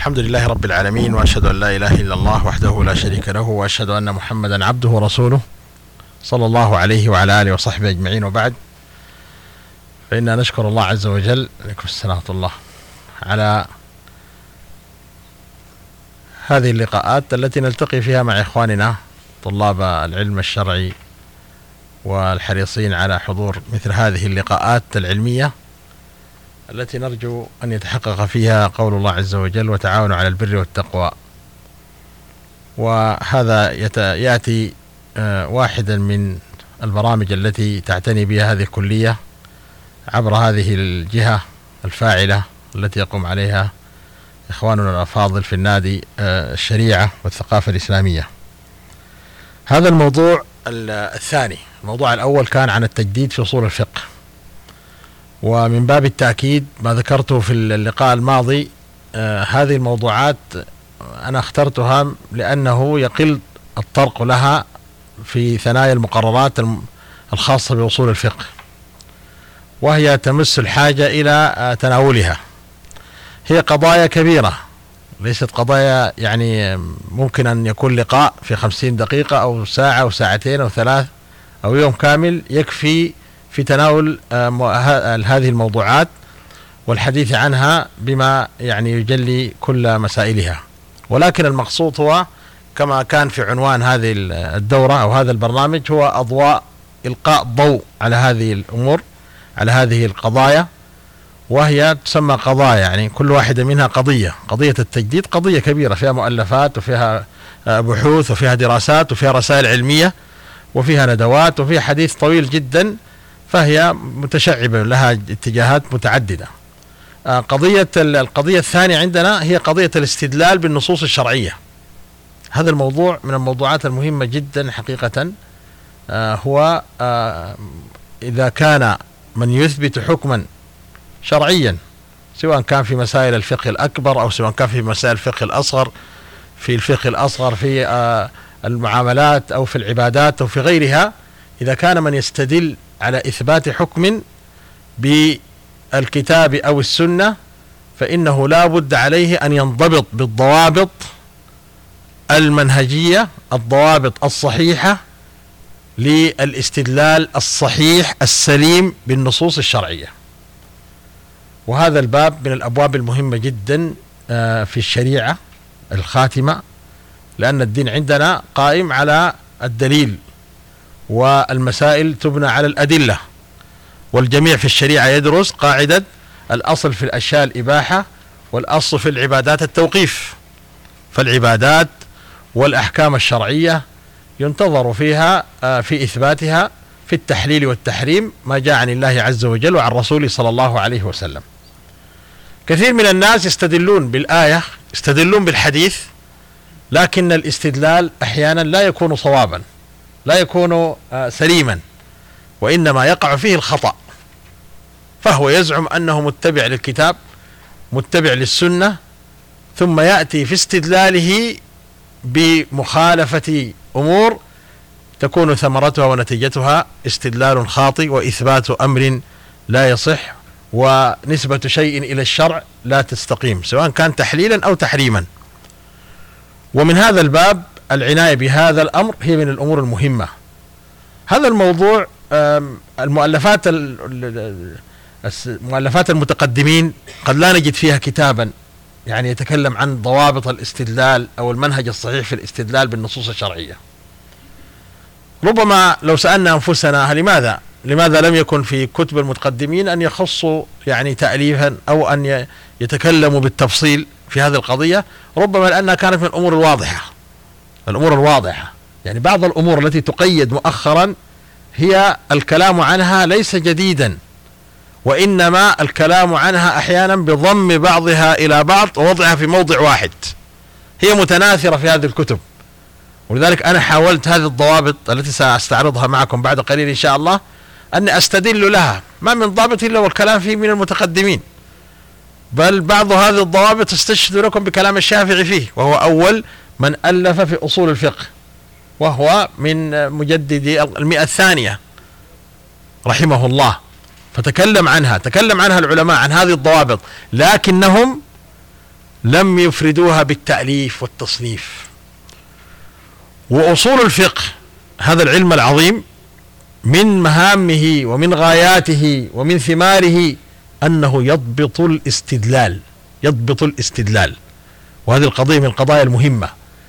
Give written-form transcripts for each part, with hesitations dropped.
الحمد لله رب العالمين، وأشهد أن لا إله إلا الله وحده لا شريك له، وأشهد أن محمدا عبده ورسوله صلى الله عليه وعلى آله وصحبه أجمعين. وبعد، فإنا نشكر الله عز وجل، عليكم السلام ورحمة الله، على هذه اللقاءات التي نلتقي فيها مع إخواننا طلاب العلم الشرعي والحريصين على حضور مثل هذه اللقاءات العلمية التي نرجو أن يتحقق فيها قول الله عز وجل: وتعاونوا على البر والتقوى. وهذا يأتي واحدا من البرامج التي تعتني بها هذه الكلية عبر هذه الجهة الفاعلة التي يقوم عليها إخواننا الأفاضل في النادي الشريعة والثقافة الإسلامية. هذا الموضوع الثاني. الموضوع الأول كان عن التجديد في أصول الفقه، ومن باب التأكيد ما ذكرته في اللقاء الماضي، هذه الموضوعات أنا اخترتها لأنه يقل الطرق لها في ثنايا المقررات الخاصة بأصول الفقه، وهي تمس الحاجة إلى تناولها. هي قضايا كبيرة، ليست قضايا يعني ممكن أن يكون لقاء في 50 دقيقة أو ساعة أو ساعتين أو 3 أو يوم كامل يكفي في تناول هذه الموضوعات والحديث عنها بما يعني يجلي كل مسائلها. ولكن المقصود هو كما كان في عنوان هذه الدورة أو هذا البرنامج، هو أضواء، إلقاء ضوء على هذه الأمور، على هذه القضايا، وهي تسمى قضايا، يعني كل واحدة منها قضية. قضية التجديد قضية كبيرة فيها مؤلفات وفيها بحوث وفيها دراسات وفيها رسائل علمية وفيها ندوات وفيها حديث طويل جدا، فهي متشعبة لها اتجاهات متعددة. القضية الثانية عندنا هي قضية الاستدلال بالنصوص الشرعية. هذا الموضوع من الموضوعات المهمة جدا حقيقة. هو إذا كان من يثبت حكما شرعيا، سواء كان في مسائل الفقه الأكبر أو سواء كان في مسائل الفقه الأصغر، في الفقه الأصغر في المعاملات أو في العبادات أو في غيرها، إذا كان من يستدل على إثبات حكم بالكتاب أو السنة، فإنه لا بد عليه أن ينضبط بالضوابط المنهجية، الضوابط الصحيحة للاستدلال الصحيح السليم بالنصوص الشرعية. وهذا الباب من الأبواب المهمة جدا في الشريعة الخاتمة، لأن الدين عندنا قائم على الدليل، والمسائل تبنى على الأدلة، والجميع في الشريعة يدرس قاعدة الأصل في الأشياء الإباحة، والأصل في العبادات التوقيف. فالعبادات والأحكام الشرعية ينتظر فيها في إثباتها في التحليل والتحريم ما جاء عن الله عز وجل وعن رسوله صلى الله عليه وسلم. كثير من الناس يستدلون بالآية، يستدلون بالحديث، لكن الاستدلال أحيانا لا يكون صوابا، لا يكون سليما، وإنما يقع فيه الخطأ. فهو يزعم أنه متبع للكتاب، متبع للسنة، ثم يأتي في استدلاله بمخالفة أمور تكون ثمرتها ونتيجتها استدلال خاطئ وإثبات أمر لا يصح ونسبة شيء إلى الشرع لا تستقيم، سواء كان تحليلا أو تحريما. ومن هذا الباب العناية بهذا الأمر هي من الأمور المهمة. هذا الموضوع مؤلفات المتقدمين قد لا نجد فيها كتابا يعني يتكلم عن ضوابط الاستدلال أو المنهج الصحيح في الاستدلال بالنصوص الشرعية. ربما لو سألنا أنفسنا لماذا لم يكن في كتب المتقدمين أن يخصوا يعني تأليفا أو أن يتكلموا بالتفصيل في هذه القضية، ربما لأنها كانت من الأمور الواضحة. يعني بعض الأمور التي تقيد مؤخرا هي الكلام عنها ليس جديدا، وإنما الكلام عنها أحيانا بضم بعضها إلى بعض ووضعها في موضع واحد، هي متناثرة في هذه الكتب. ولذلك أنا حاولت هذه الضوابط التي سأستعرضها معكم بعد قليل إن شاء الله أني أستدل لها، ما من ضابط إلا والكلام فيه من المتقدمين، بل بعض هذه الضوابط استشهد لكم بكلام الشافعي فيه، وهو أول من ألف في أصول الفقه، وهو من مجددي 100 الثانية رحمه الله. فتكلم عنها العلماء عن هذه الضوابط، لكنهم لم يفردوها بالتأليف والتصنيف. وأصول الفقه هذا العلم العظيم من مهامه ومن غاياته ومن ثماره أنه يضبط الاستدلال، وهذه القضية من القضايا المهمة.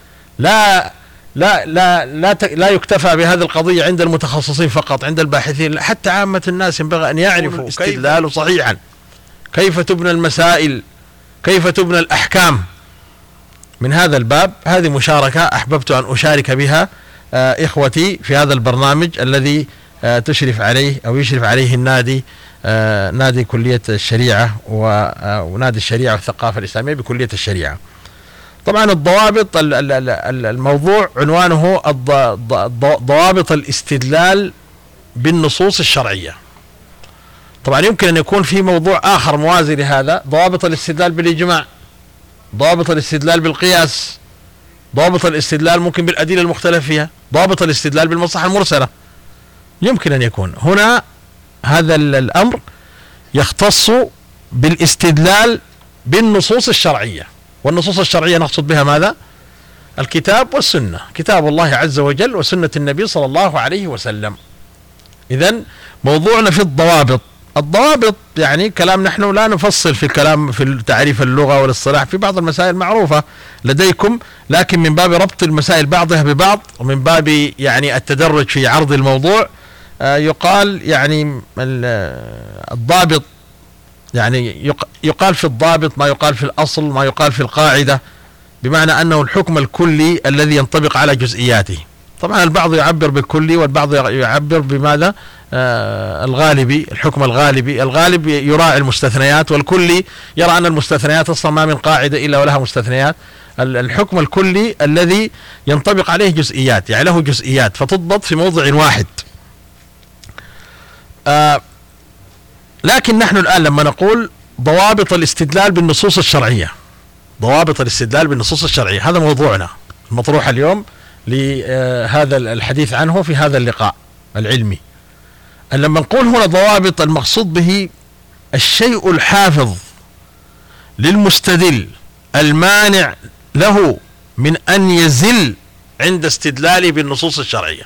لا يكتفى بهذه القضية عند المتخصصين فقط، عند الباحثين، حتى عامة الناس ينبغي أن يعرفوا الاستدلال صحيحا، كيف تبنى المسائل، كيف تبنى الأحكام. من هذا الباب هذه مشاركة أحببت أن أشارك بها إخوتي في هذا البرنامج الذي تشرف عليه أو يشرف عليه النادي، نادي كلية الشريعة ونادي الشريعة والثقافة الإسلامية بكلية الشريعة. طبعا الضوابط، الموضوع عنوانه ضوابط الاستدلال بالنصوص الشرعية. طبعا يمكن أن يكون في موضوع آخر موازي لهذا، ضوابط الاستدلال بالإجماع، ضوابط الاستدلال بالقياس، ضوابط الاستدلال ممكن بالأدلة المختلف فيها، ضوابط الاستدلال بالمصلحة المرسلة. يمكن أن يكون هنا هذا الأمر يختص بالاستدلال بالنصوص الشرعية. والنصوص الشرعية نقصد بها ماذا؟ الكتاب والسنة، كتاب الله عز وجل وسنة النبي صلى الله عليه وسلم. إذن موضوعنا في الضوابط يعني كلام، نحن لا نفصل في الكلام في تعريف اللغة والاصطلاح، في بعض المسائل معروفة لديكم، لكن من باب ربط المسائل بعضها ببعض ومن باب يعني التدرج في عرض الموضوع يقال يعني الضابط، يعني يقال في الضابط ما يقال في الأصل، ما يقال في القاعدة، بمعنى أنه الحكم الكلي الذي ينطبق على جزئياته. طبعا البعض يعبر بالكلي والبعض يعبر بماذا؟ الغالبي، الحكم الغالبي. الغالب يراعي المستثنيات، والكلي يرى أن المستثنيات أصلا ما من قاعدة إلا ولها مستثنيات. الحكم الكلي الذي ينطبق عليه جزئيات، يعني له جزئيات فتضبط في موضع واحد. لكن نحن الآن لما نقول ضوابط الاستدلال بالنصوص الشرعية، ضوابط الاستدلال بالنصوص الشرعية، هذا موضوعنا المطروح اليوم لهذا الحديث عنه في هذا اللقاء العلمي. لما نقول هنا ضوابط، المقصود به الشيء الحافظ للمستدل المانع له من أن يزل عند استدلاله بالنصوص الشرعية.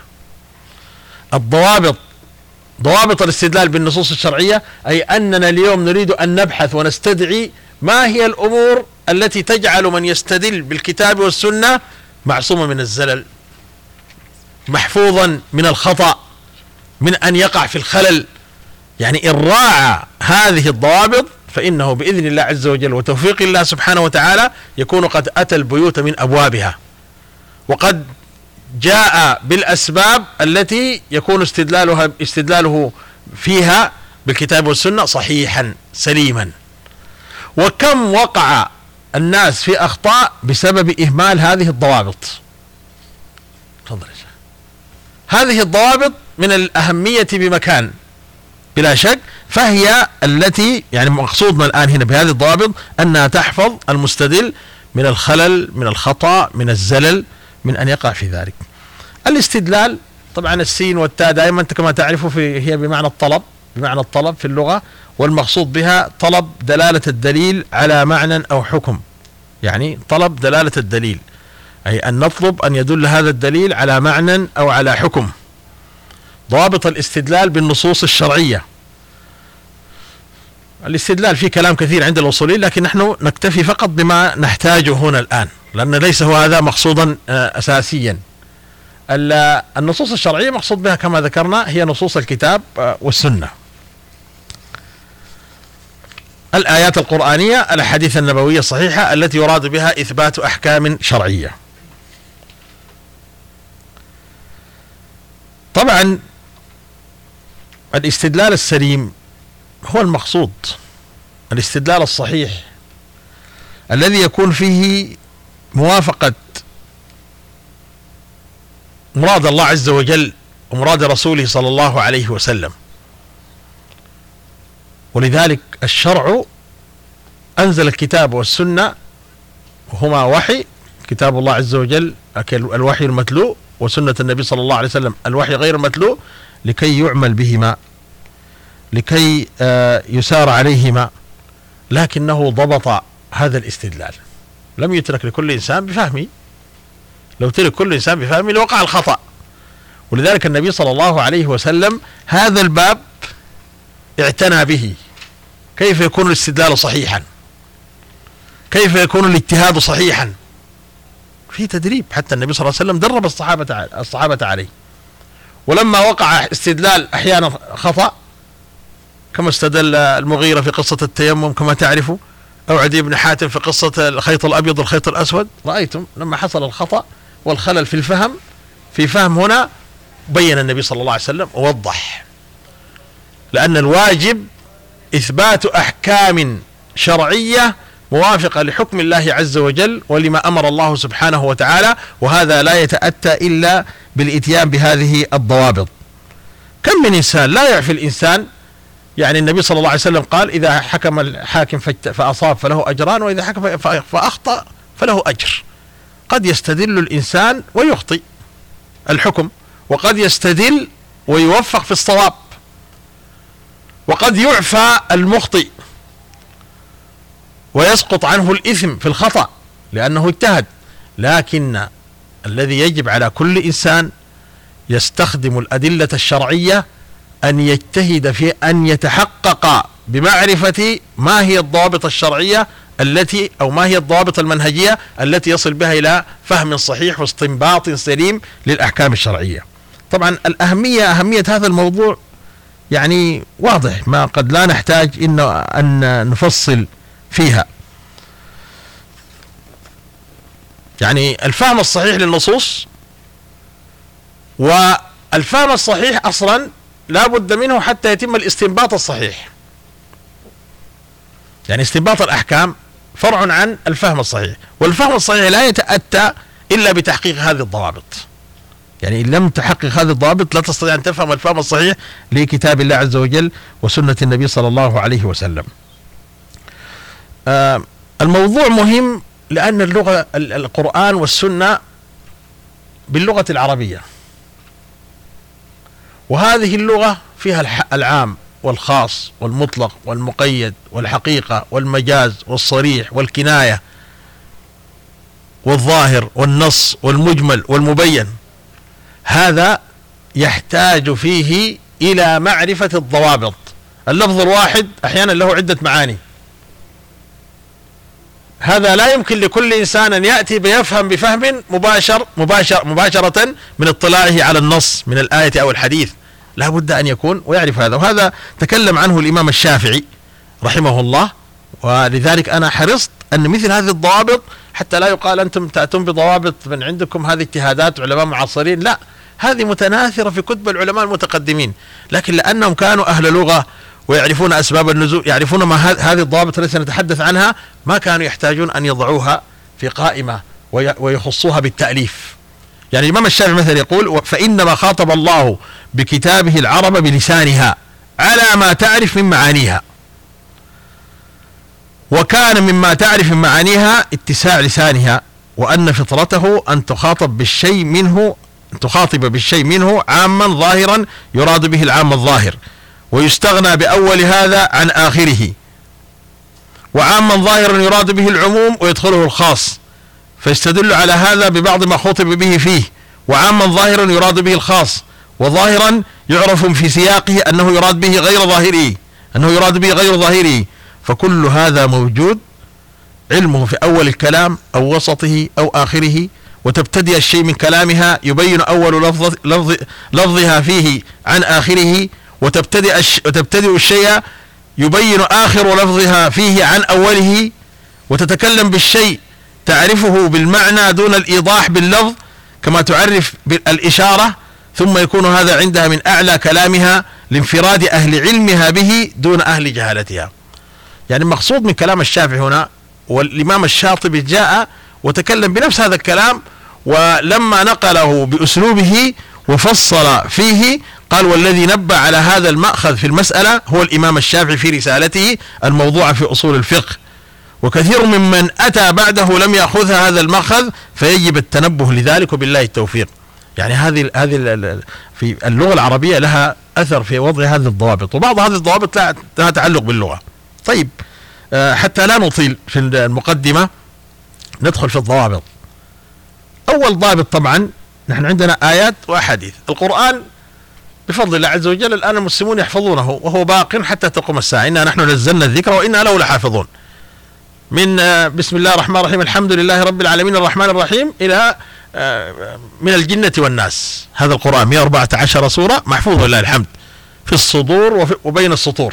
ضوابط الاستدلال بالنصوص الشرعية أي أننا اليوم نريد أن نبحث ونستدعي ما هي الأمور التي تجعل من يستدل بالكتاب والسنة معصوما من الزلل، محفوظا من الخطأ، من أن يقع في الخلل. يعني إن راعى هذه الضوابط فإنه بإذن الله عز وجل وتوفيق الله سبحانه وتعالى يكون قد أتى البيوت من أبوابها، وقد جاء بالأسباب التي يكون استدلاله فيها بالكتاب والسنة صحيحا سليما. وكم وقع الناس في أخطاء بسبب إهمال هذه الضوابط. تفضل يا شيخ. هذه الضوابط من الأهمية بمكان بلا شك، فهي التي يعني مقصودنا الآن هنا بهذه الضوابط أنها تحفظ المستدل من الخلل، من الخطأ، من الزلل، من أن يقع في ذلك. الاستدلال طبعا السين والتاء دائما كما تعرفوا هي بمعنى الطلب في اللغة، والمقصود بها طلب دلالة الدليل على معنى أو حكم. يعني طلب دلالة الدليل أي أن نطلب أن يدل هذا الدليل على معنى أو على حكم. ضوابط الاستدلال بالنصوص الشرعية. الاستدلال فيه كلام كثير عند الأصوليين، لكن نحن نكتفي فقط بما نحتاجه هنا الآن، لأن ليس هو هذا مقصودا أساسيا. النصوص الشرعية مقصود بها كما ذكرنا هي نصوص الكتاب والسنة، الآيات القرآنية، الأحاديث النبوية الصحيحة التي يراد بها إثبات أحكام شرعية. طبعا الاستدلال السليم هو المقصود، الاستدلال الصحيح الذي يكون فيه موافقة مراد الله عز وجل ومراد رسوله صلى الله عليه وسلم. ولذلك الشرع أنزل الكتاب والسنة، هما وحي، كتاب الله عز وجل الوحي المتلو، وسنة النبي صلى الله عليه وسلم الوحي غير المتلو، لكي يعمل بهما، لكي يسار عليهما. لكنه ضبط هذا الاستدلال، لم يترك لكل إنسان بفهمه، لو ترك كل إنسان بفهمه لوقع الخطأ. ولذلك النبي صلى الله عليه وسلم هذا الباب اعتنى به، كيف يكون الاستدلال صحيحا، كيف يكون الاجتهاد صحيحا، في تدريب. حتى النبي صلى الله عليه وسلم درب الصحابة عليه. ولما وقع استدلال أحيانا خطأ، كما استدل المغيرة في قصة التيمم كما تعرفوا، أو عدي بن حاتم في قصة الخيط الأبيض والخيط الأسود، رأيتم لما حصل الخطأ والخلل في فهم هنا بين النبي صلى الله عليه وسلم ووضح. لأن الواجب إثبات أحكام شرعية موافقة لحكم الله عز وجل ولما أمر الله سبحانه وتعالى، وهذا لا يتأتى إلا بالإتيان بهذه الضوابط. كم من إنسان لا يعفي الإنسان، يعني النبي صلى الله عليه وسلم قال إذا حكم الحاكم فأصاب فله أجران، وإذا حكم فأخطأ فله أجر. قد يستدل الإنسان ويخطئ الحكم، وقد يستدل ويوفق في الصواب، وقد يعفى المخطئ ويسقط عنه الإثم في الخطأ لأنه اجتهد. لكن الذي يجب على كل إنسان يستخدم الأدلة الشرعية أن يجتهد في أن يتحقق بمعرفة ما هي الضوابط الشرعية التي، أو ما هي الضوابط المنهجية التي يصل بها إلى فهم صحيح واستنباط سليم للأحكام الشرعية. طبعا أهمية هذا الموضوع يعني واضح، ما قد لا نحتاج أن نفصل فيها. يعني الفهم الصحيح للنصوص، والفهم الصحيح أصلا لا بد منه حتى يتم الاستنباط الصحيح. يعني استنباط الأحكام فرع عن الفهم الصحيح، والفهم الصحيح لا يتأتى إلا بتحقيق هذه الضوابط. يعني إن لم تحقق هذه الضوابط لا تستطيع أن تفهم الفهم الصحيح لكتاب الله عز وجل وسنة النبي صلى الله عليه وسلم. الموضوع مهم لأن اللغة القرآن والسنة باللغة العربية، وهذه اللغة فيها العام والخاص والمطلق والمقيد والحقيقة والمجاز والصريح والكناية والظاهر والنص والمجمل والمبين. هذا يحتاج فيه إلى معرفة الضوابط. اللفظ الواحد أحيانا له عدة معاني، هذا لا يمكن لكل إنسان أن يأتي بيفهم بفهم مباشرة من اطلاعه على النص من الآية أو الحديث، لا بد أن يكون ويعرف هذا. وهذا تكلم عنه الإمام الشافعي رحمه الله، ولذلك أنا حرصت أن مثل هذه الضوابط، حتى لا يقال أنتم تأتون بضوابط من عندكم هذه اجتهادات علماء معاصرين، لا، هذه متناثرة في كتب العلماء المتقدمين، لكن لأنهم كانوا أهل لغة ويعرفون أسباب النزول، يعرفون ما هذه الضوابط التي سنتحدث عنها، ما كانوا يحتاجون أن يضعوها في قائمة ويخصوها بالتأليف. يعني الإمام الشافعي مثلا يقول: فإنما خاطب الله بكتابه العرب بلسانها على ما تعرف من معانيها، وكان مما تعرف من معانيها اتساع لسانها، وأن فطرته أن تخاطب بالشيء منه عاما ظاهرا يراد به العام الظاهر، ويستغنى بأول هذا عن آخره، وعاما ظاهرا يراد به العموم ويدخله الخاص، فيستدل على هذا ببعض ما خطب به فيه، وعاما ظاهرا يراد به الخاص، وظاهرا يعرف في سياقه أنه يراد به غير ظاهره، فكل هذا موجود علمه في أول الكلام أو وسطه أو آخره، وتبتدئ الشيء من كلامها يبين أول لفظها فيه عن آخره، وتبتدئ الشيء يبين آخر لفظها فيه عن أوله، وتتكلم بالشيء تعرفه بالمعنى دون الإيضاح باللفظ كما تعرف بالإشارة، ثم يكون هذا عندها من أعلى كلامها لانفراد أهل علمها به دون أهل جهالتها. يعني المقصود من كلام الشافعي هنا، والإمام الشاطبي جاء وتكلم بنفس هذا الكلام، ولما نقله بأسلوبه وفصل فيه قال: والذي نبه على هذا المأخذ في المسألة هو الإمام الشافعي في رسالته الموضوعة في أصول الفقه، وكثير ممن أتى بعده لم يأخذ هذا المأخذ، فيجب التنبه لذلك وبالله التوفيق. يعني هذه في اللغة العربية لها أثر في وضع هذه الضوابط، وبعض هذه الضوابط لها تعلق باللغة. طيب، حتى لا نطيل في المقدمة، ندخل في الضوابط. أول ضابط طبعا نحن عندنا آيات وأحاديث. القرآن بفضل الله عز وجل الآن المسلمون يحفظونه وهو باق حتى تقوم الساعة. إنا نحن نزلنا الذكر وإنا له لحافظون. من بسم الله الرحمن الرحيم الحمد لله رب العالمين الرحمن الرحيم إلى من الجنة والناس. هذا القرآن 114 سورة محفوظ لله الحمد في الصدور وبين السطور.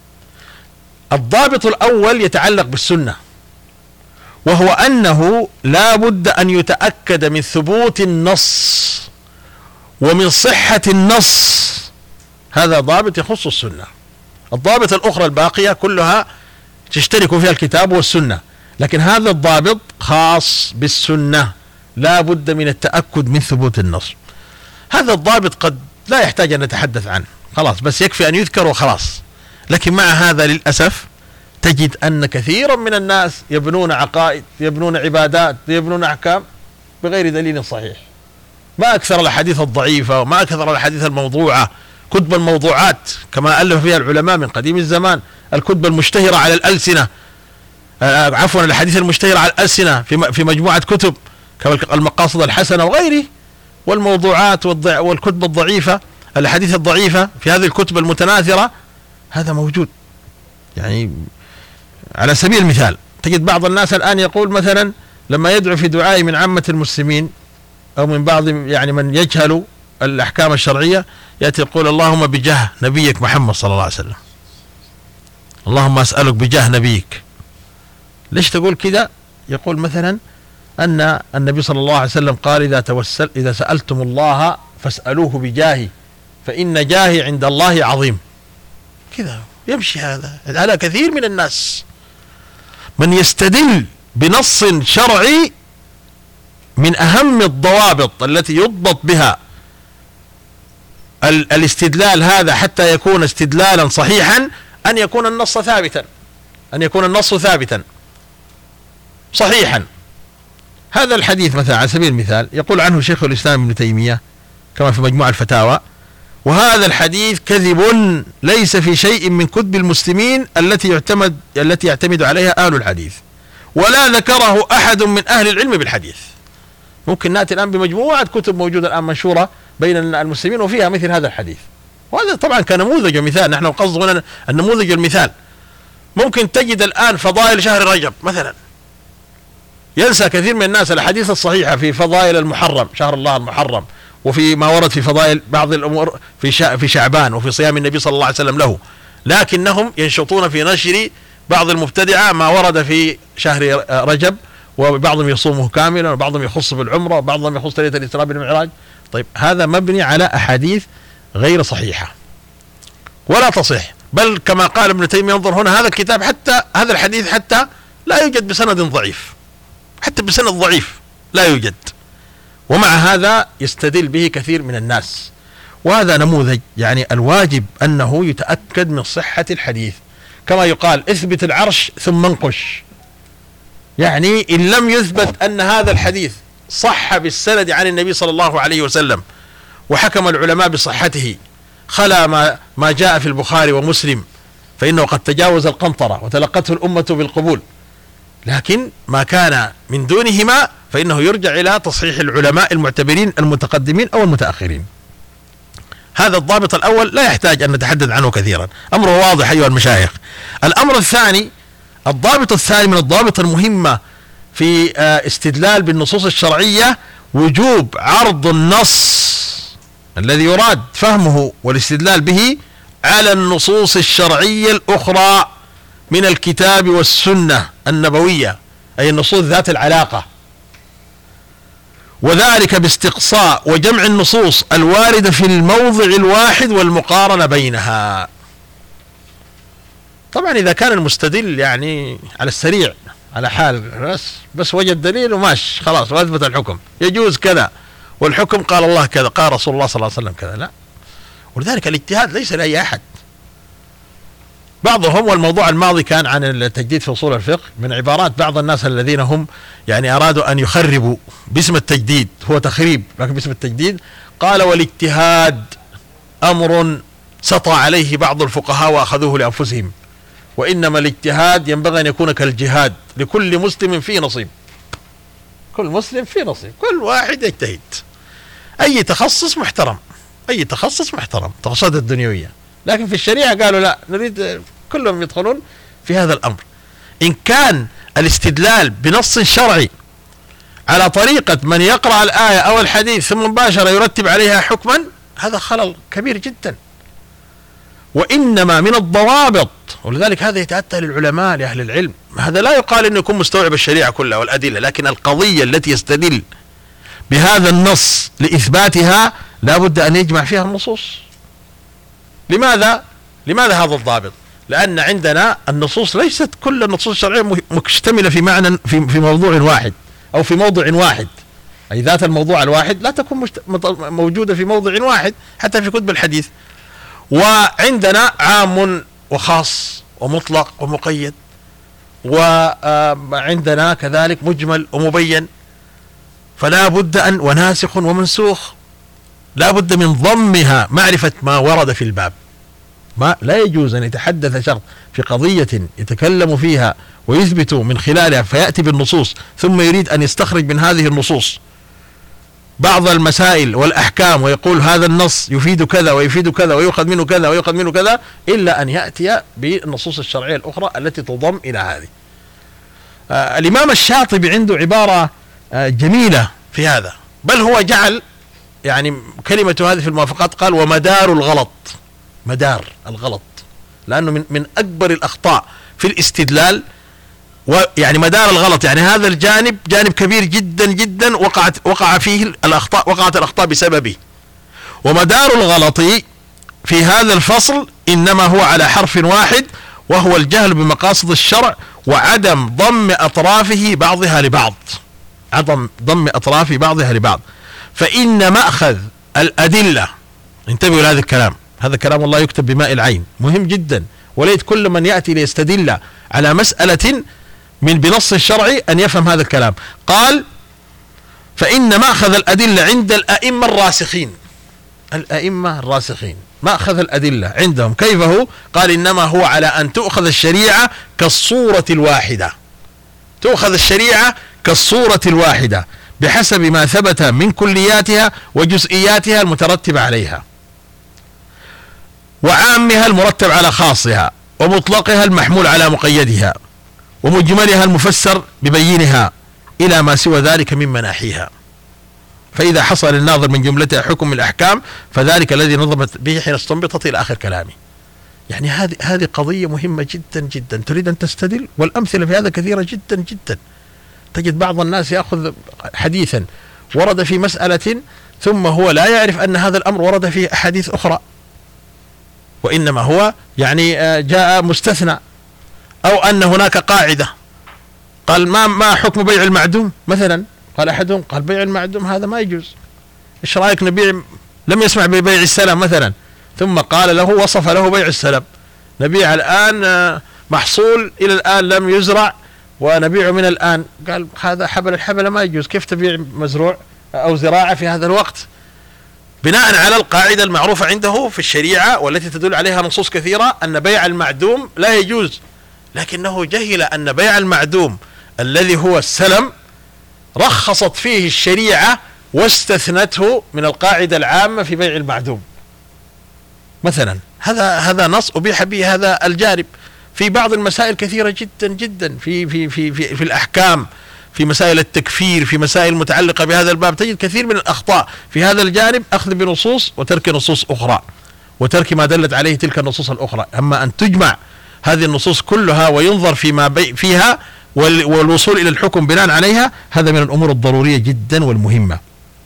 الضابط الأول يتعلق بالسنة، وهو أنه لا بد أن يتأكد من ثبوت النص ومن صحة النص. هذا ضابط يخص السنة. الضابط الأخرى الباقية كلها تشترك فيها الكتاب والسنة، لكن هذا الضابط خاص بالسنة، لا بد من التأكد من ثبوت النص. هذا الضابط قد لا يحتاج أن نتحدث عنه، خلاص بس يكفي أن يذكر وخلاص. لكن مع هذا للأسف تجد أن كثيرا من الناس يبنون عقائد، يبنون عبادات، يبنون أحكام بغير دليل صحيح. ما أكثر الأحاديث الضعيفة وما أكثر الأحاديث الموضوعة. كتب الموضوعات كما ألف فيها العلماء من قديم الزمان، الكتب المشتهرة على الألسنة، عفوا الأحاديث المشتهرة على الألسنة في مجموعة كتب كالمقاصد الحسنة وغيره، والموضوعات والكتب الضعيفة، الأحاديث الضعيفة في هذه الكتب المتناثرة، هذا موجود. يعني على سبيل المثال تجد بعض الناس الآن يقول مثلا لما يدعو في دعاء من عامة المسلمين أو من بعض يعني من يجهل الأحكام الشرعية يأتي يقول اللهم بجاه نبيك محمد صلى الله عليه وسلم، اللهم أسألك بجاه نبيك. ليش تقول كذا؟ يقول مثلا أن النبي صلى الله عليه وسلم قال إذا سألتم الله فاسألوه بجاهي فإن جاهي عند الله عظيم. كذا يمشي هذا على كثير من الناس. من يستدل بنص شرعي من أهم الضوابط التي يضبط بها الاستدلال هذا حتى يكون استدلالا صحيحا أن يكون النص ثابتا، أن يكون النص ثابتا صحيحا. هذا الحديث مثلا على سبيل المثال يقول عنه شيخ الإسلام ابن تيمية كما في مجموع الفتاوى: وهذا الحديث كذب ليس في شيء من كتب المسلمين التي يعتمد عليها أهل الحديث، ولا ذكره أحد من أهل العلم بالحديث. ممكن نأتي الآن بمجموعة كتب موجودة الآن منشورة بين المسلمين وفيها مثل هذا الحديث، وهذا طبعا كنموذج ومثال. نحن نقصد هنا النموذج المثال. ممكن تجد الآن فضائل شهر رجب مثلا، ينسى كثير من الناس الحديث الصحيحة في فضائل المحرم، شهر الله المحرم، وفي ما ورد في فضائل بعض الأمور في شعبان وفي صيام النبي صلى الله عليه وسلم له، لكنهم ينشطون في نشر بعض المبتدعة ما ورد في شهر رجب، وبعضهم يصومه كاملا وبعضهم يخص بالعمرة وبعضهم يخص ليلة الإسراء بالمعراج. طيب هذا مبني على أحاديث غير صحيحة ولا تصح، بل كما قال ابن تيمية انظر هنا هذا الكتاب حتى هذا الحديث حتى لا يوجد بسند ضعيف، حتى بسند ضعيف لا يوجد، ومع هذا يستدل به كثير من الناس. وهذا نموذج يعني الواجب أنه يتأكد من صحة الحديث، كما يقال اثبت العرش ثم انقش. يعني إن لم يثبت أن هذا الحديث صح بالسند عن النبي صلى الله عليه وسلم وحكم العلماء بصحته خلا ما جاء في البخاري ومسلم فإنه قد تجاوز القنطرة وتلقته الأمة بالقبول، لكن ما كان من دونهما فإنه يرجع إلى تصحيح العلماء المعتبرين المتقدمين أو المتأخرين. هذا الضابط الأول لا يحتاج أن نتحدث عنه كثيرا، أمره واضح أيها المشايخ. الأمر الثاني، الضابط الثاني من الضوابط المهمة في استدلال بالنصوص الشرعية وجوب عرض النص الذي يراد فهمه والاستدلال به على النصوص الشرعية الأخرى من الكتاب والسنة النبوية، أي النصوص ذات العلاقة، وذلك باستقصاء وجمع النصوص الواردة في الموضع الواحد والمقارنة بينها. طبعا إذا كان المستدل يعني على السريع على حال بس وجد دليل وماش خلاص واثبت الحكم يجوز كذا والحكم قال الله كذا قال رسول الله صلى الله عليه وسلم كذا، لا. ولذلك الاجتهاد ليس لأي أحد. بعضهم، والموضوع الماضي كان عن التجديد في أصول الفقه، من عبارات بعض الناس الذين هم يعني أرادوا أن يخربوا باسم التجديد، هو تخريب لكن باسم التجديد، قال والاجتهاد أمر سطى عليه بعض الفقهاء وأخذوه لأنفسهم، وإنما الاجتهاد ينبغي أن يكون كالجهاد لكل مسلم فيه نصيب. كل مسلم في نصيب، كل واحد يجتهد. أي تخصص محترم، أي تخصص محترم، تخصصات الدنيوية. لكن في الشريعة قالوا لا، نريد كلهم يدخلون في هذا الأمر. إن كان الاستدلال بنص شرعي على طريقة من يقرأ الآية أو الحديث ثم مباشرة يرتب عليها حكما، هذا خلل كبير جدا. وإنما من الضوابط، ولذلك هذا يتأتى للعلماء لأهل العلم، هذا لا يقال أنه يكون مستوعب الشريعة كلها والأدلة، لكن القضية التي يستدل بهذا النص لإثباتها لا بد أن يجمع فيها النصوص. لماذا هذا الضابط؟ لأن عندنا النصوص ليست كل النصوص الشرعية مشتملة في معنى في موضوع واحد أو في موضع واحد، أي ذات الموضوع الواحد لا تكون موجودة في موضع واحد حتى في كتب الحديث. وعندنا عام وخاص ومطلق ومقيد، وعندنا كذلك مجمل ومبين، فلا بد أن وناسخ ومنسوخ، لا بد من ضمها معرفة ما ورد في الباب. ما لا يجوز أن يتحدث شخص في قضية يتكلم فيها ويثبت من خلالها فيأتي بالنصوص ثم يريد أن يستخرج من هذه النصوص بعض المسائل والأحكام ويقول هذا النص يفيد كذا ويفيد كذا ويؤخذ منه كذا ويؤخذ منه كذا، إلا أن يأتي بالنصوص الشرعية الأخرى التي تضم إلى هذه. الإمام الشاطبي عنده عبارة جميلة في هذا، بل هو جعل يعني كلمة هذه في الموافقات، قال ومدار الغلط، مدار الغلط، لأنه من أكبر الأخطاء في الاستدلال، ويعني مدار الغلط يعني هذا الجانب جانب كبير جدا جدا وقعت الأخطاء بسببه. ومدار الغلط في هذا الفصل إنما هو على حرف واحد، وهو الجهل بمقاصد الشرع وعدم ضم أطرافه بعضها لبعض، عدم ضم أطراف بعضها لبعض. فإن مأخذ الأدلة، انتبهوا لهذا الكلام، هذا كلام الله يكتب بماء العين، مهم جدا، وليت كل من يأتي ليستدل على مسألة بنص الشرعي أن يفهم هذا الكلام. قال فإن مأخذ الأدلة عند الأئمة الراسخين، الأئمة الراسخين مأخذ الأدلة عندهم كيف هو؟ قال إنما هو على أن تؤخذ الشريعة كالصورة الواحدة، تؤخذ الشريعة كالصورة الواحدة بحسب ما ثبت من كلياتها وجزئياتها المترتبة عليها، وعامها المرتب على خاصها، ومطلقها المحمول على مقيدها، ومجملها المفسر ببينها، إلى ما سوى ذلك من مناحيها. فإذا حصل الناظر من جملتها حكم الأحكام فذلك الذي نظمت به حين استنبطت، إلى آخر كلامي. يعني هذه قضية مهمة جدا جدا، تريد أن تستدل، والأمثلة في هذا كثيرة جدا جدا. تجد بعض الناس يأخذ حديثا ورد في مسألة ثم هو لا يعرف أن هذا الأمر ورد فيه أحاديث أخرى، وإنما هو يعني جاء مستثنى، أو أن هناك قاعدة. قال ما حكم بيع المعدوم مثلا؟ قال أحدهم قال بيع المعدوم هذا ما يجوز، إيش رأيك نبيع، لم يسمع ببيع السلم مثلا، ثم قال له وصف له بيع السلم، نبيع الآن محصول إلى الآن لم يزرع ونبيعه من الآن، قال هذا الحبل ما يجوز، كيف تبيع مزروع أو زراعة في هذا الوقت؟ بناء على القاعدة المعروفة عنده في الشريعة والتي تدل عليها نصوص كثيرة أن بيع المعدوم لا يجوز، لكنه جهل أن بيع المعدوم الذي هو السلم رخصت فيه الشريعة واستثنته من القاعدة العامة في بيع المعدوم مثلا. هذا نص أبيح به هذا الجانب في بعض المسائل كثيرة جدا جدا، في الأحكام، في مسائل التكفير، في مسائل متعلقة بهذا الباب، تجد كثير من الأخطاء في هذا الجانب، أخذ بنصوص وترك نصوص أخرى، وترك ما دلت عليه تلك النصوص الأخرى. أما أن تجمع هذه النصوص كلها وينظر فيما فيها والوصول إلى الحكم بناء عليها، هذا من الأمور الضرورية جدا والمهمة،